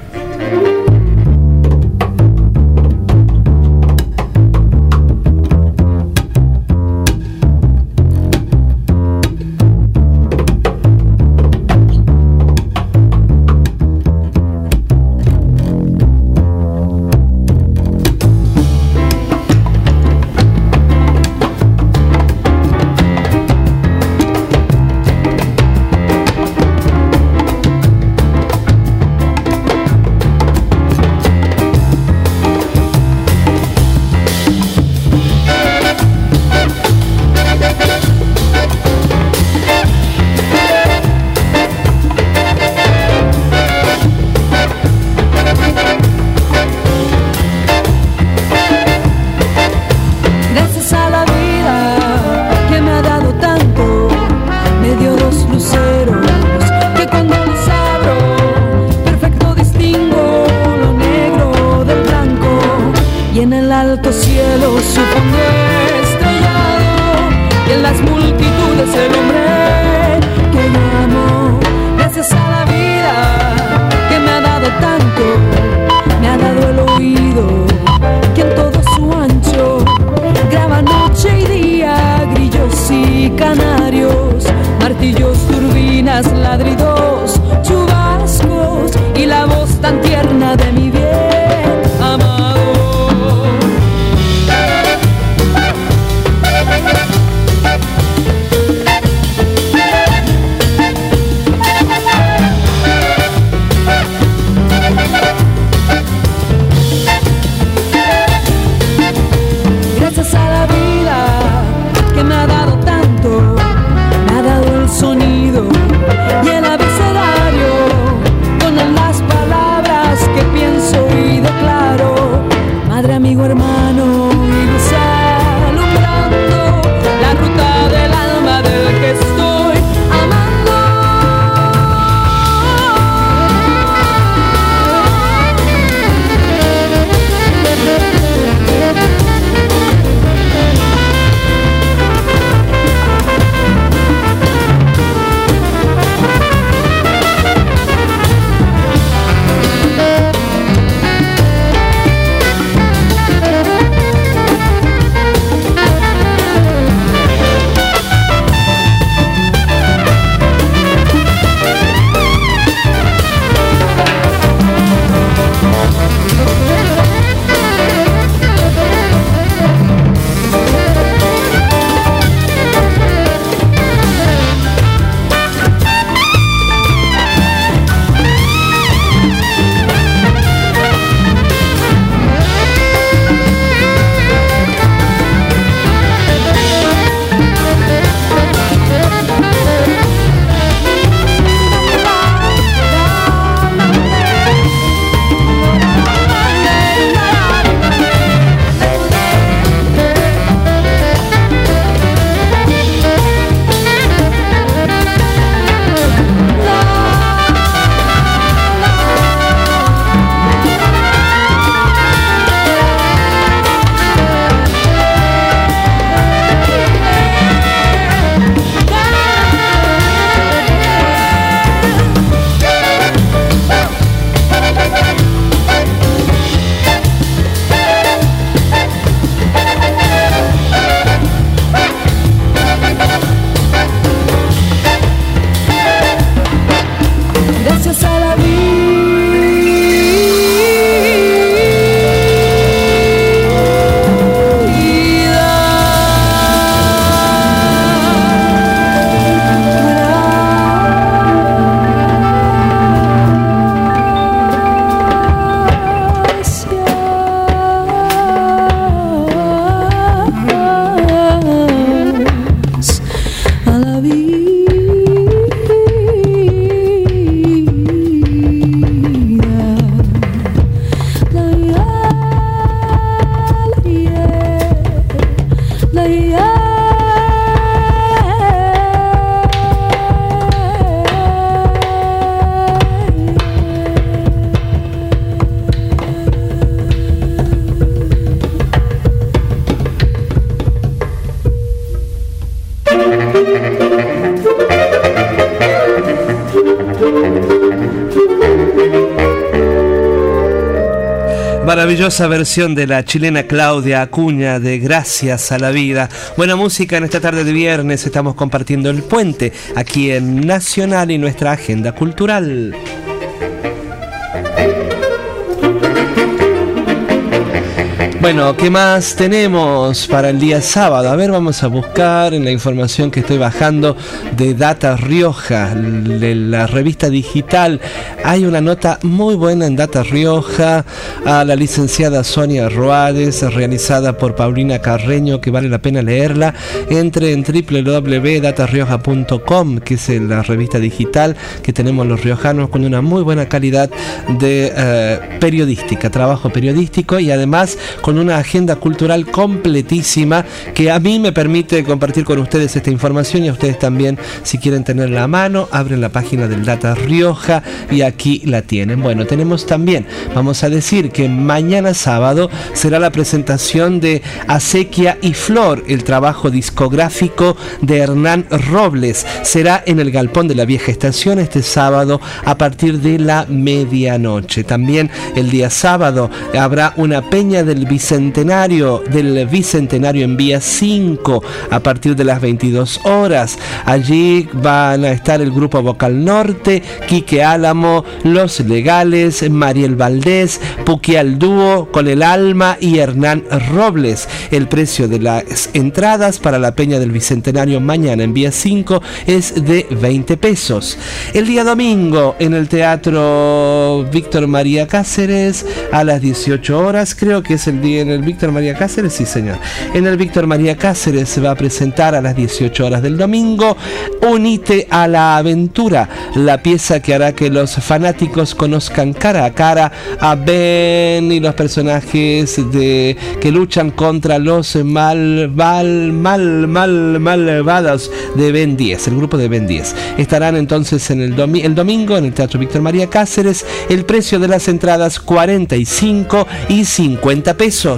Maravillosa versión de la chilena Claudia Acuña de Gracias a la Vida. Buena música en esta tarde de viernes. Estamos compartiendo el puente aquí en Nacional y nuestra agenda cultural. Bueno, ¿qué más tenemos para el día sábado? A ver, vamos a buscar en la información que estoy bajando de Data Rioja, de la revista digital. Hay una nota muy buena en Data Rioja a la licenciada Sonia Roades, realizada por Paulina Carreño, que vale la pena leerla. Entre en doble u doble u doble u punto data rioja punto com, que es la revista digital que tenemos los riojanos, con una muy buena calidad de eh, periodística, trabajo periodístico, y además con una agenda cultural completísima que a mí me permite compartir con ustedes esta información, y a ustedes también, si quieren tenerla a mano, abren la página del Data Rioja y aquí la tienen. Bueno, tenemos también, vamos a decir que mañana sábado será la presentación de Acequia y Flor, el trabajo discográfico de Hernán Robles. Será en el Galpón de la Vieja Estación este sábado a partir de la medianoche. También el día sábado habrá una peña del Bicentenario, del Bicentenario en Vía cinco a partir de las veintidós horas. Allí van a estar el grupo Vocal Norte, Quique Álamo, Los Legales, Mariel Valdés, Puqui al Dúo, Con el Alma y Hernán Robles. El precio de las entradas para la peña del Bicentenario mañana en Vía cinco es de veinte pesos. El día domingo en el Teatro Víctor María Cáceres a las dieciocho horas, creo que es el día en el Víctor María Cáceres, sí señor. En el Víctor María Cáceres se va a presentar a las dieciocho horas del domingo Unite a la Aventura, la pieza que hará que los fanáticos conozcan cara a cara a Ben y los personajes de que luchan contra los mal, mal, mal, mal, malvados de Ben diez, el grupo de Ben diez. Estarán entonces en el, domi el domingo en el Teatro Víctor María Cáceres. El precio de las entradas cuarenta y cinco y cincuenta pesos.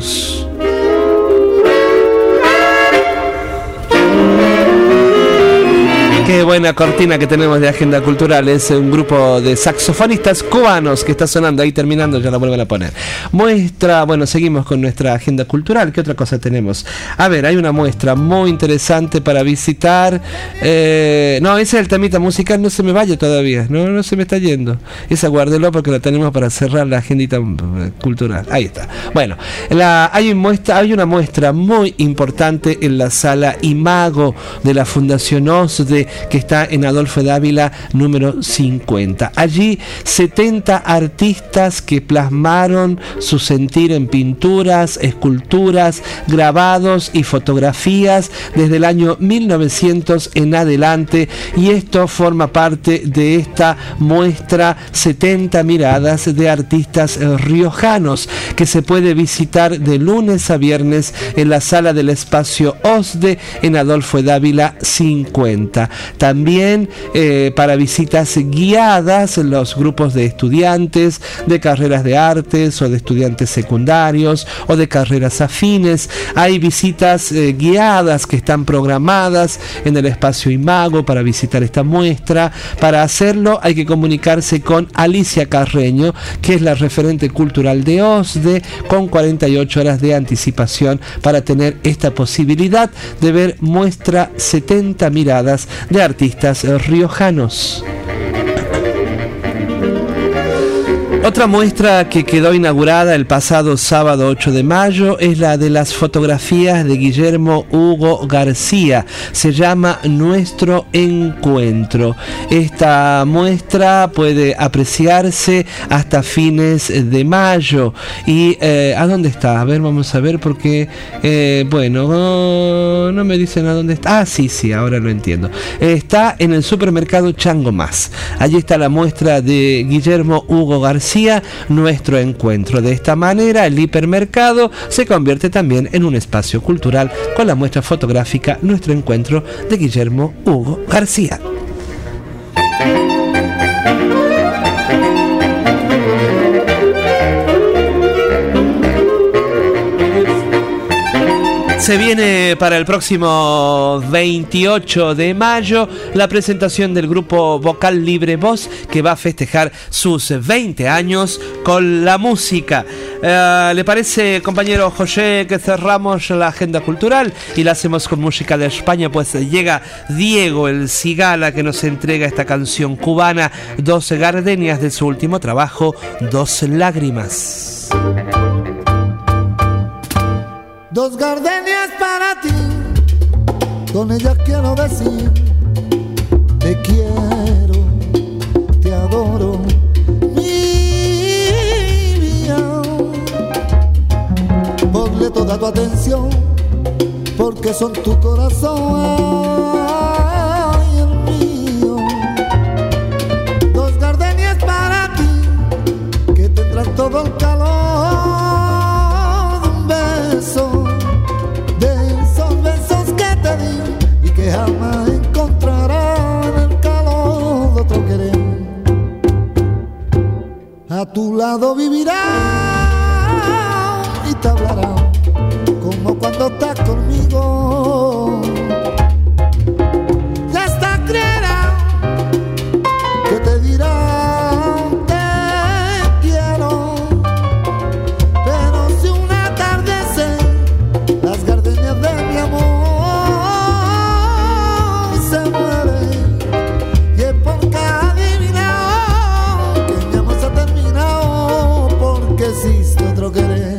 Qué buena cortina que tenemos de agenda cultural. Es un grupo de saxofonistas cubanos que está sonando ahí, terminando, ya la vuelven a poner. Muestra, bueno, seguimos con nuestra agenda cultural. ¿Qué otra cosa tenemos? A ver, hay una muestra muy interesante para visitar. Eh, no, ese es el temita musical, no se me vaya todavía, no, no se me está yendo. Esa guárdelo porque la tenemos para cerrar la agendita cultural. Ahí está. Bueno, la, hay, muestra, hay una muestra muy importante en la sala Imago de la Fundación OSDE, que está en Adolfo Dávila número cincuenta. Allí setenta artistas que plasmaron su sentir en pinturas, esculturas, grabados y fotografías desde el año mil novecientos en adelante, y esto forma parte de esta muestra setenta miradas de artistas riojanos que se puede visitar de lunes a viernes en la sala del espacio OSDE en Adolfo Dávila cincuenta. También eh, para visitas guiadas, los grupos de estudiantes de carreras de artes o de estudiantes secundarios o de carreras afines. Hay visitas eh, guiadas que están programadas en el espacio Imago para visitar esta muestra. Para hacerlo hay que comunicarse con Alicia Carreño, que es la referente cultural de OSDE, con cuarenta y ocho horas de anticipación para tener esta posibilidad de ver muestra setenta miradas de artistas riojanos. Otra muestra que quedó inaugurada el pasado sábado ocho de mayo es la de las fotografías de Guillermo Hugo García. Se llama Nuestro Encuentro. Esta muestra puede apreciarse hasta fines de mayo. ¿Y eh, a dónde está? A ver, vamos a ver porque, eh, bueno, no, no me dicen a dónde está. Ah, sí, sí, ahora lo entiendo. Está en el supermercado Chango Más. Allí está la muestra de Guillermo Hugo García, Nuestro Encuentro. De esta manera, el hipermercado se convierte también en un espacio cultural con la muestra fotográfica Nuestro Encuentro de Guillermo Hugo García. Se viene para el próximo veintiocho de mayo la presentación del grupo Vocal Libre Voz, que va a festejar sus veinte años con la música. Eh, ¿Le parece, compañero José, que cerramos la agenda cultural y la hacemos con música de España? Pues llega Diego el Cigala, que nos entrega esta canción cubana, Dos Gardenias, de su último trabajo, Dos Lágrimas. Dos gardenias para ti, con ellas quiero decir: te quiero, te adoro, mi vida. Ponle toda tu atención, porque son tu corazón y el mío. Dos gardenias para ti, que tendrán todo el calor de un beso, que jamás encontrarán el calor de otro querer. A tu lado vivirán y te hablarán como cuando estás conmigo. Y hasta creerán que te dirán te quiero. Pero si un atardecer las gardenias de mi amor existe otro querer.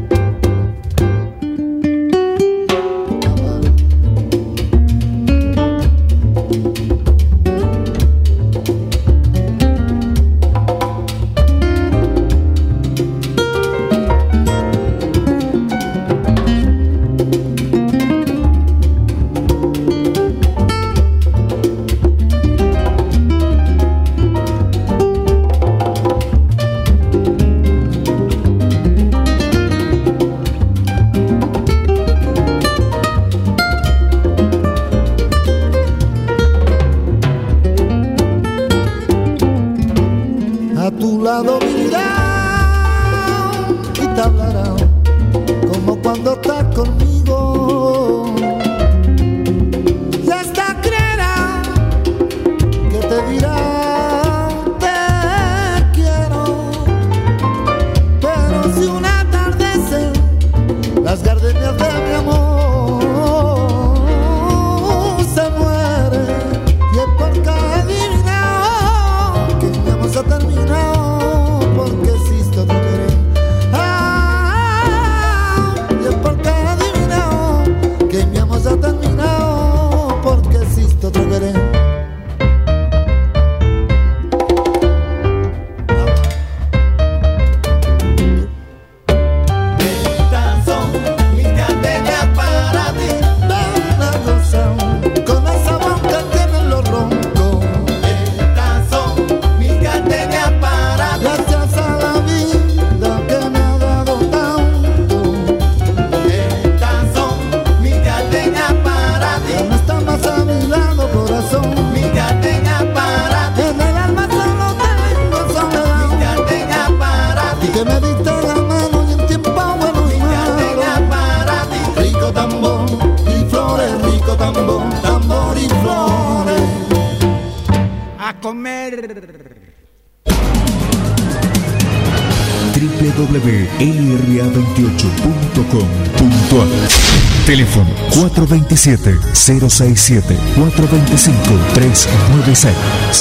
w w w punto l r a veintiocho punto com punto a r. Teléfono cuatro dos siete, cero seis siete, cuatro dos cinco, tres nueve seis.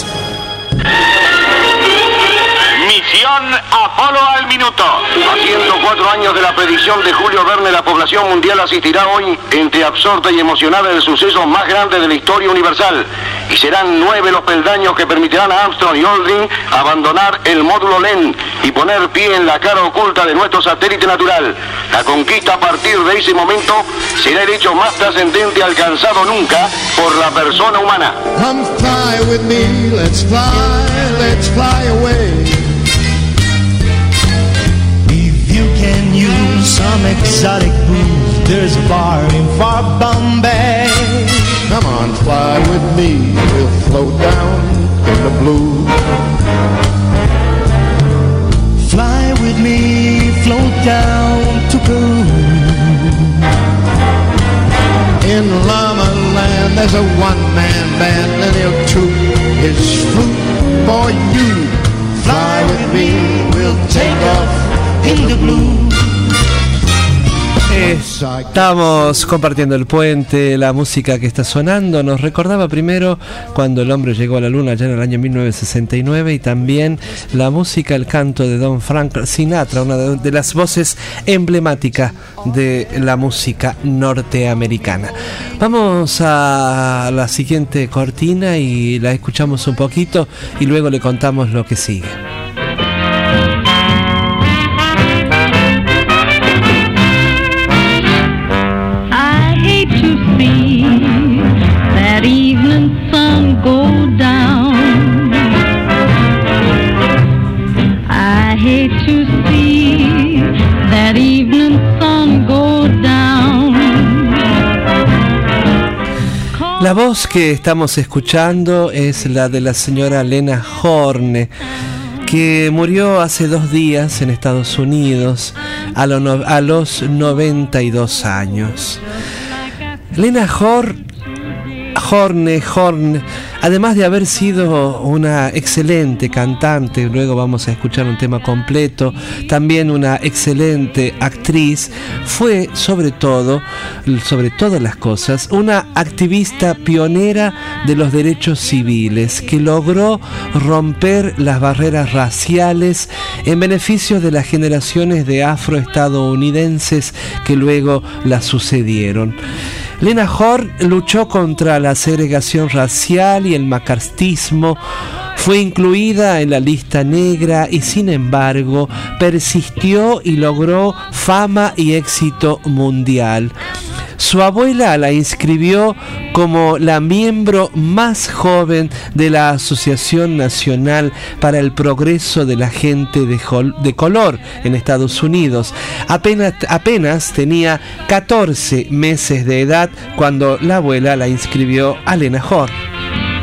Apolo al minuto. A ciento cuatro años de la predicción de Julio Verne, la población mundial asistirá hoy entre absorta y emocionada del suceso más grande de la historia universal. Y serán nueve los peldaños que permitirán a Armstrong y Aldrin abandonar el módulo L E N y poner pie en la cara oculta de nuestro satélite natural. La conquista a partir de ese momento será el hecho más trascendente alcanzado nunca por la persona humana. Come fly with me, let's fly, let's fly away. You can use some exotic booze. There's a bar in far Bombay. Come on, fly with me. We'll float down in the blue. Fly with me, float down to Peru. as a one-man band, and he'll toot his flute for you. Fly with me, we'll take off in the blue. Estamos compartiendo el puente, la música que está sonando nos recordaba primero cuando el hombre llegó a la luna ya en el año mil novecientos sesenta y nueve, y también la música, el canto de Don Frank Sinatra, una de, de las voces emblemáticas de la música norteamericana. Vamos a la siguiente cortina y la escuchamos un poquito y luego le contamos lo que sigue. That evening sun go down. I hate to see that evening sun go down. La voz que estamos escuchando es la de la señora Lena Horne, que murió hace dos días en Estados Unidos a, lo no, a los noventa y dos años. Lena Horne Horne, Horne, además de haber sido una excelente cantante, luego vamos a escuchar un tema completo, también una excelente actriz, fue sobre todo, sobre todas las cosas, una activista pionera de los derechos civiles que logró romper las barreras raciales en beneficio de las generaciones de afroestadounidenses que luego la sucedieron. Lena Horne luchó contra la segregación racial y el macartismo, fue incluida en la lista negra y sin embargo persistió y logró fama y éxito mundial. Su abuela la inscribió como la miembro más joven de la Asociación Nacional para el Progreso de la Gente de, de Color en Estados Unidos. Apenas, apenas tenía catorce meses de edad cuando la abuela la inscribió a Lena Horne.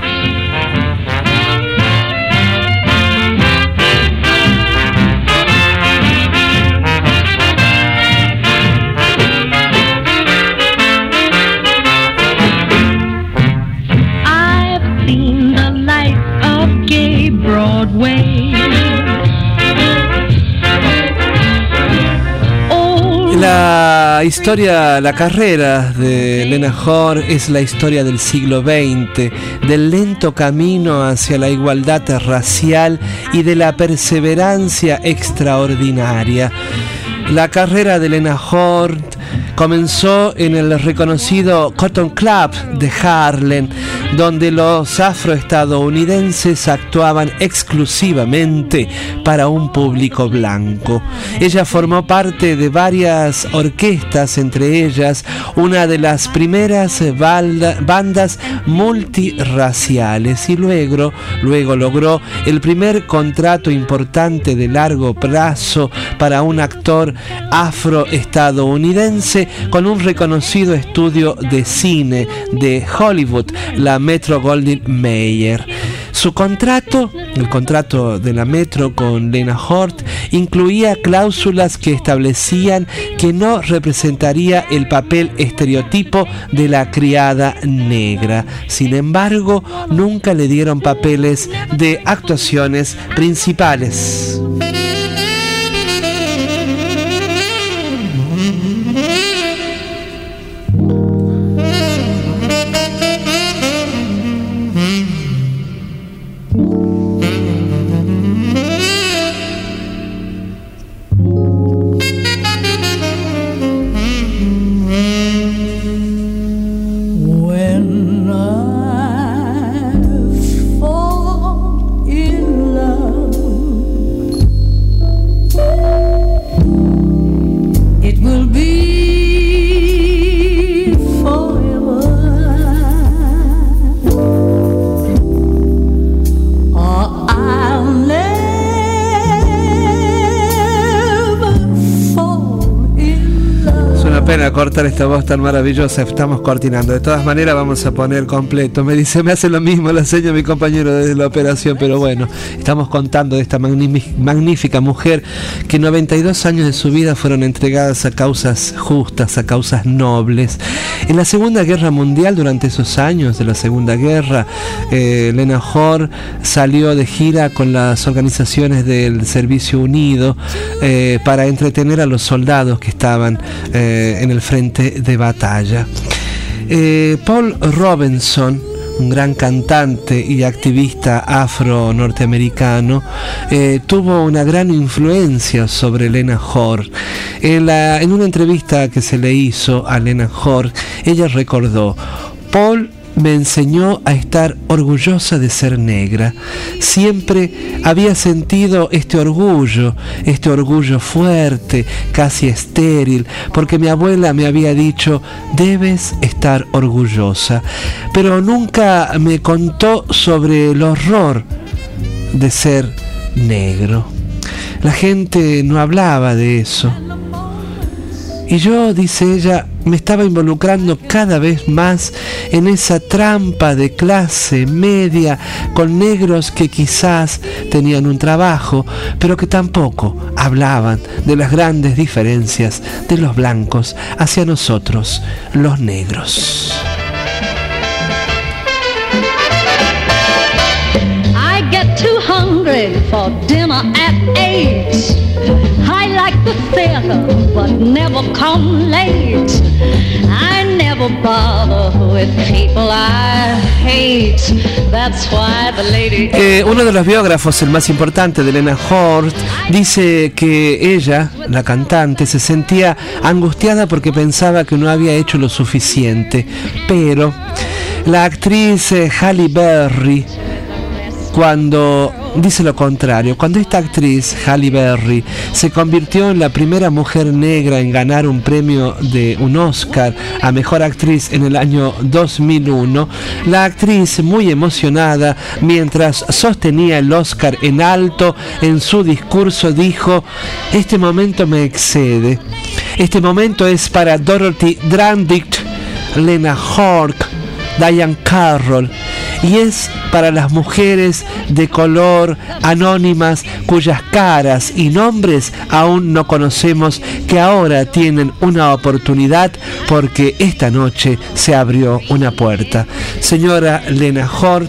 La historia, la carrera de Lena Horne es la historia del siglo veinte, del lento camino hacia la igualdad racial y de la perseverancia extraordinaria. La carrera de Lena Horne comenzó en el reconocido Cotton Club de Harlem, donde los afroestadounidenses actuaban exclusivamente para un público blanco. Ella formó parte de varias orquestas, entre ellas una de las primeras balda, bandas multirraciales, y luego, luego logró el primer contrato importante de largo plazo para un actor afroestadounidense con un reconocido estudio de cine de Hollywood, la Metro-Goldwyn-Mayer. Su contrato, el contrato de la Metro con Lena Horne, incluía cláusulas que establecían que no representaría el papel estereotipo de la criada negra. Sin embargo, nunca le dieron papeles de actuaciones principales. pena cortar esta voz tan maravillosa, estamos cortinando. De todas maneras vamos a poner completo. Me dice, me hace lo mismo la seña mi compañero de la operación, pero bueno, estamos contando de esta magnífica mujer que noventa y dos años de su vida fueron entregadas a causas justas, a causas nobles. En la Segunda Guerra Mundial, durante esos años de la Segunda Guerra, eh, Lena Horne salió de gira con las organizaciones del Servicio Unido eh, para entretener a los soldados que estaban eh, en el frente de batalla. Eh, Paul Robinson, un gran cantante y activista afro-norteamericano, eh, tuvo una gran influencia sobre Lena Horne. En, la, en una entrevista que se le hizo a Lena Horne, ella recordó: Paul me enseñó a estar orgullosa de ser negra. Siempre había sentido este orgullo, este orgullo fuerte, casi estéril, porque mi abuela me había dicho, debes estar orgullosa, pero nunca me contó sobre el horror de ser negro. La gente no hablaba de eso. Y yo, dice ella, me estaba involucrando cada vez más en esa trampa de clase media con negros que quizás tenían un trabajo, pero que tampoco hablaban de las grandes diferencias de los blancos hacia nosotros, los negros. I get too hungry for dinner at eight. I like the theater, but never come late. I never bother with people I hate. That's why the lady... Eh, uno de los biógrafos, el más importante de Lena Horne, dice que ella, la cantante, se sentía angustiada porque pensaba que no había hecho lo suficiente. Pero la actriz eh, Halle Berry, cuando dice lo contrario, cuando esta actriz, Halle Berry, se convirtió en la primera mujer negra en ganar un premio de un Oscar a Mejor Actriz en el año dos mil uno, la actriz, muy emocionada, mientras sostenía el Oscar en alto, en su discurso dijo: este momento me excede. Este momento es para Dorothy Dandridge, Lena Horne, Diahann Carroll, y es para las mujeres de color anónimas cuyas caras y nombres aún no conocemos, que ahora tienen una oportunidad porque esta noche se abrió una puerta. Señora Lena Horne,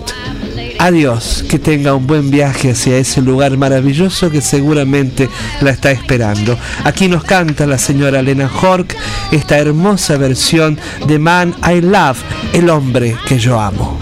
adiós, que tenga un buen viaje hacia ese lugar maravilloso que seguramente la está esperando. Aquí nos canta la señora Lena Horne esta hermosa versión de Man I Love, el hombre que yo amo.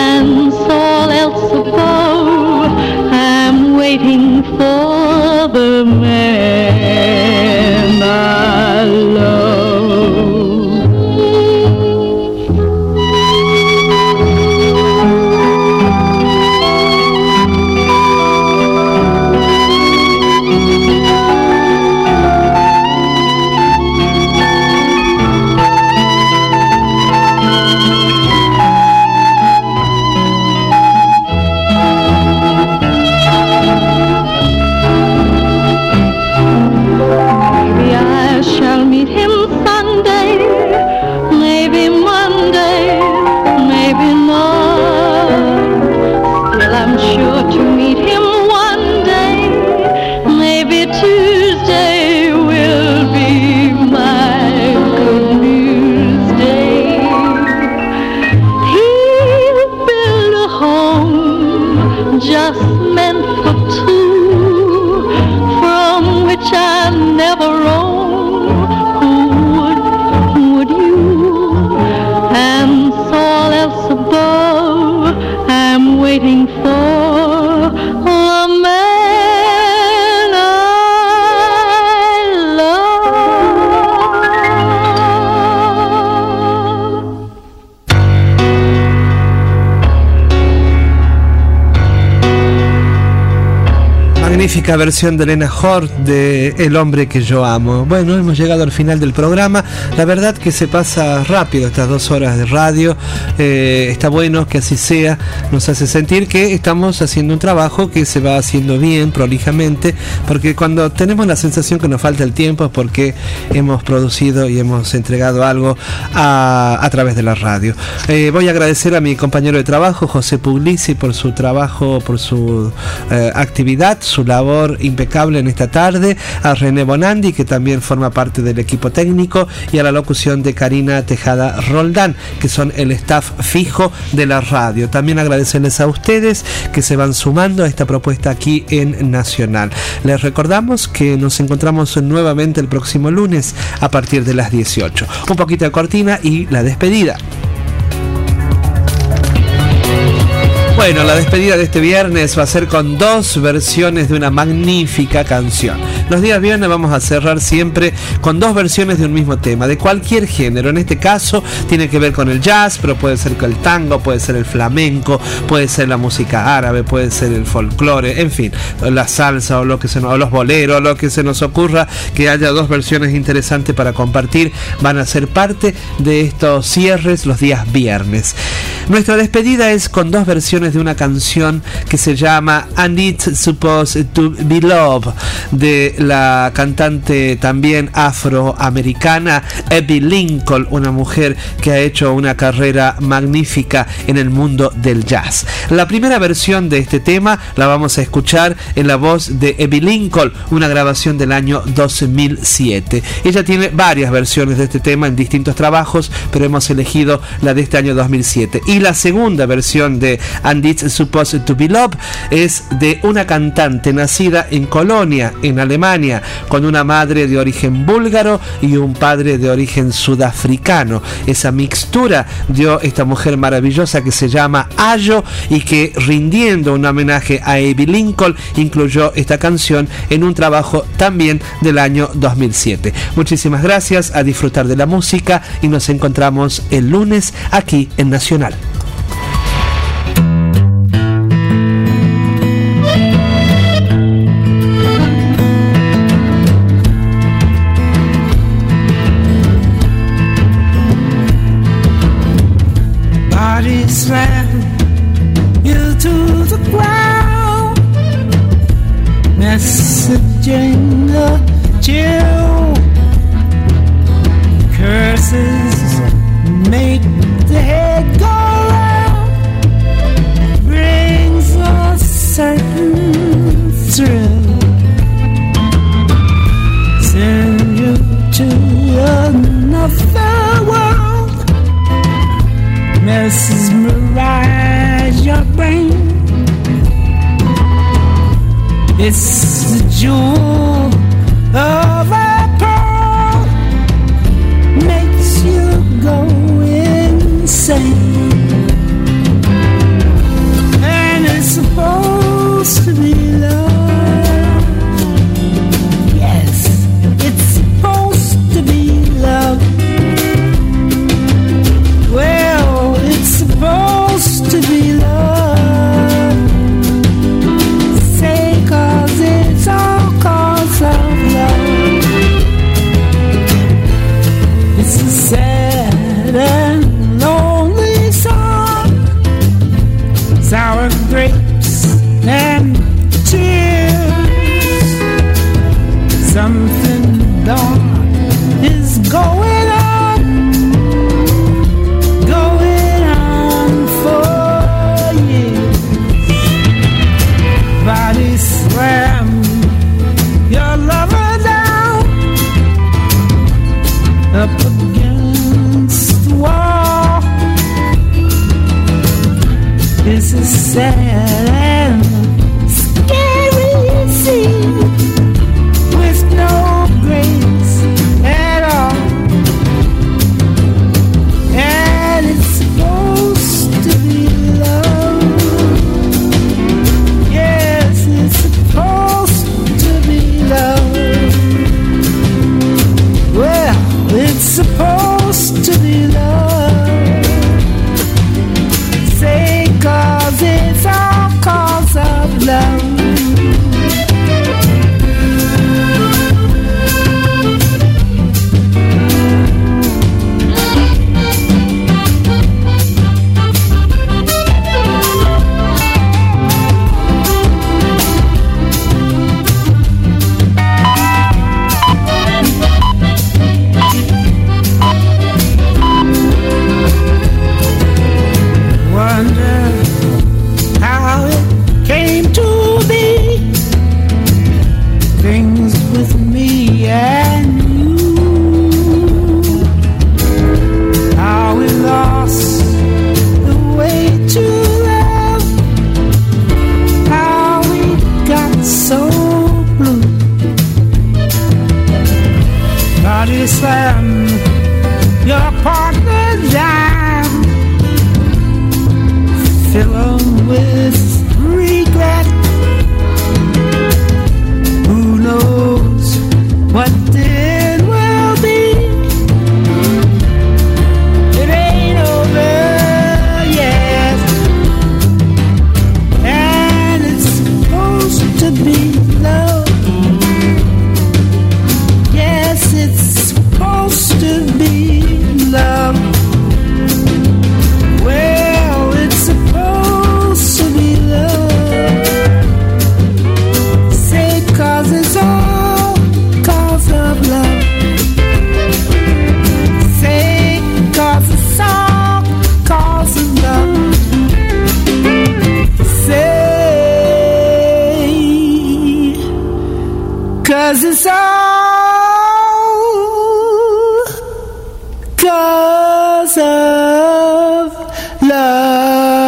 for the just meant for two, from which I never roam. Who would, would you? And all else above, I'm waiting for the man I love. Magnífica versión de Lena Horne de El hombre que yo amo. Bueno, hemos llegado al final del programa. La verdad que se pasa rápido estas dos horas de radio. Eh, está bueno que así sea. Nos hace sentir que estamos haciendo un trabajo que se va haciendo bien, prolijamente, porque cuando tenemos la sensación que nos falta el tiempo es porque hemos producido y hemos entregado algo a, a través de la radio. Eh, voy a agradecer a mi compañero de trabajo, José Puglisi, por su trabajo, por su eh, actividad, su labor impecable en esta tarde, a René Bonandi, que también forma parte del equipo técnico, y a la locución de Karina Tejada Roldán, que son el staff fijo de la radio. También agradecerles a ustedes que se van sumando a esta propuesta aquí en Nacional. Les recordamos que nos encontramos nuevamente el próximo lunes a partir de las dieciocho. Un poquito de cortina y la despedida. Bueno, la despedida de este viernes va a ser con dos versiones de una magnífica canción. Los días viernes vamos a cerrar siempre con dos versiones de un mismo tema, de cualquier género. En este caso tiene que ver con el jazz, pero puede ser con el tango, puede ser el flamenco, puede ser la música árabe, puede ser el folclore, en fin, la salsa o lo que se nos, o los boleros, lo que se nos ocurra, que haya dos versiones interesantes para compartir, van a ser parte de estos cierres los días viernes. Nuestra despedida es con dos versiones de una canción que se llama And It's Supposed to Be Love, de la cantante también afroamericana Abby Lincoln, una mujer que ha hecho una carrera magnífica en el mundo del jazz. La primera versión de este tema la vamos a escuchar en la voz de Abby Lincoln, una grabación del año dos mil siete. Ella tiene varias versiones de este tema en distintos trabajos, pero hemos elegido la de este año dos mil siete. Y la segunda versión de And It's Supposed to Be Love es de una cantante nacida en Colonia, en Alemania, con una madre de origen búlgaro y un padre de origen sudafricano. Esa mixtura dio esta mujer maravillosa que se llama Ayo, y que, rindiendo un homenaje a Abby Lincoln, incluyó esta canción en un trabajo también del año dos mil siete. Muchísimas gracias, a disfrutar de la música, y nos encontramos el lunes aquí en Nacional. Slam you to the ground, messaging the chill. Curses make the head go round, brings a certain thrill. Send you to another world, mesmerize your brain. It's the jewel of a pearl, makes you go insane. And it's supposed to be love. Yes, it's supposed to be love. Well, it's supposed to be love. Say, cause it's all cause of love. It's a sad and lonely song, sour grapes and tears. Something dark is going on. Body slam your lover down up against the wall. It's a sad and to be love. Yes, it's supposed to be love. Well, it's supposed to be love. Say, cause it's all cause of love. Say, cause it's all cause of love. Say, cause it's all cause of love.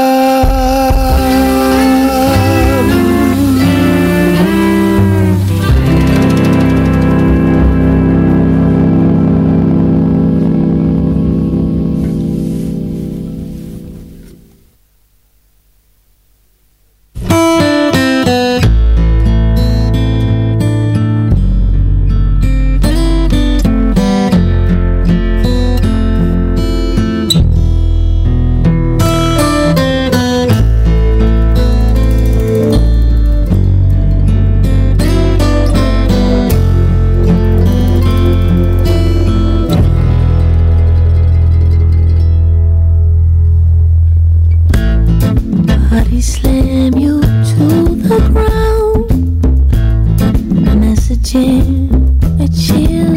Body slam you to the ground. Message in a chill.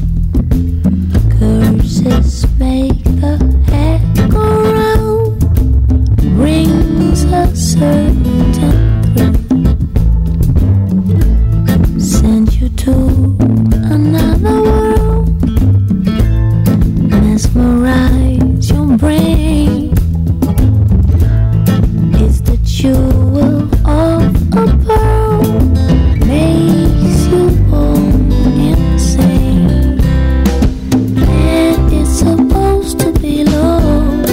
Curses make the head go round. Brings a certain thrill. Send you to another world. Mesmerize your brain. Jewel of a pearl makes you all insane. And it's supposed to be love.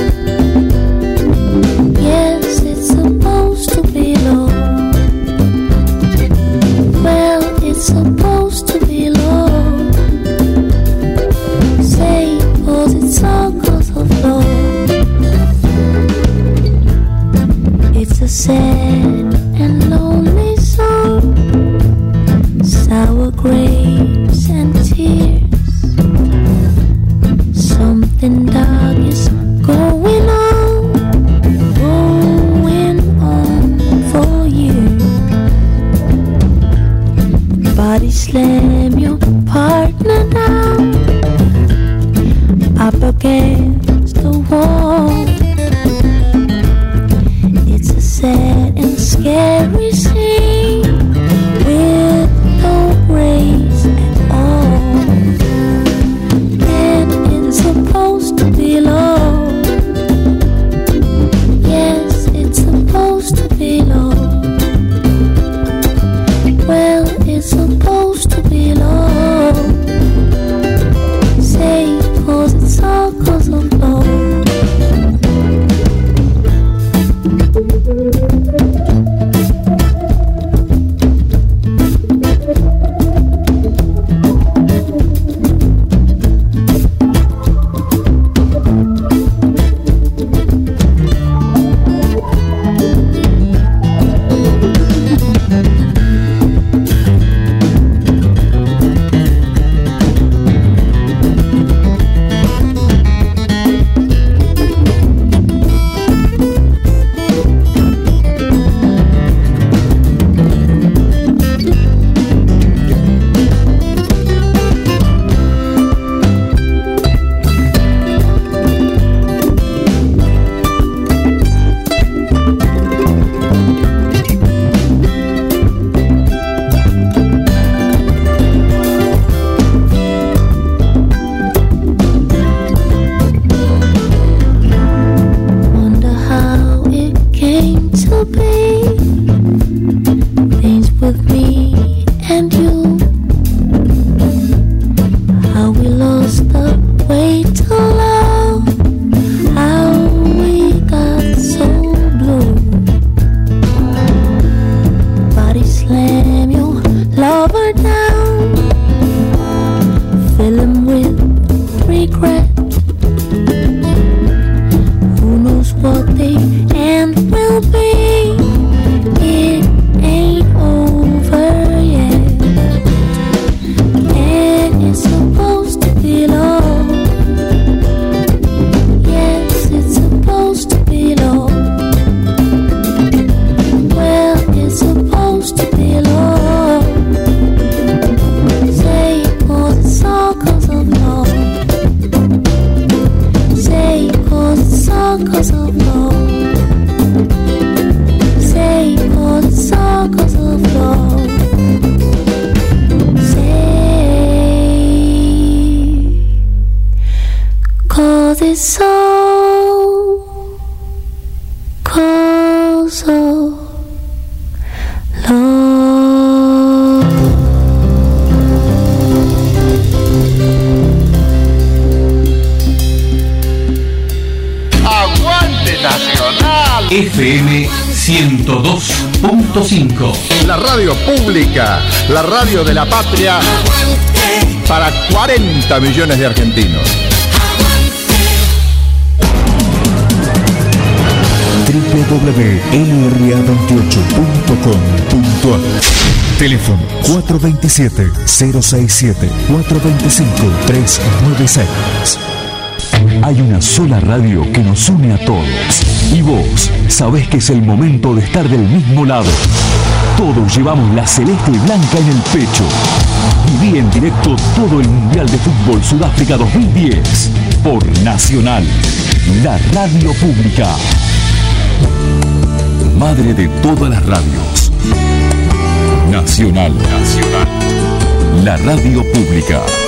Yes, it's supposed to be love. Well, it's supposed to be love. Say, cause it's all cause of love. It's a sad and lonely song. Sour grapes and tears. Something dark is going on, going on for years. Body slam your partner down, up against the wall. Sad and scary scene with no grace at all. And it's supposed to be love. Yes, it's supposed to be love. Well, it's supposed to be love. Say, cause it's all cause of love. ciento dos punto cinco. La radio pública, la radio de la patria para cuarenta millones de argentinos. doble u doble u doble u punto L R A veintiocho punto com punto a r. Teléfono cuatro dos siete, cero seis siete, cuatro dos cinco, tres nueve seis. Hay una sola radio que nos une a todos. Y vos sabés que es el momento de estar del mismo lado. Todos llevamos la celeste y blanca en el pecho. Viví en directo todo el Mundial de Fútbol Sudáfrica dos mil diez por Nacional, la radio pública. Madre de todas las radios. Nacional, Nacional, la radio pública.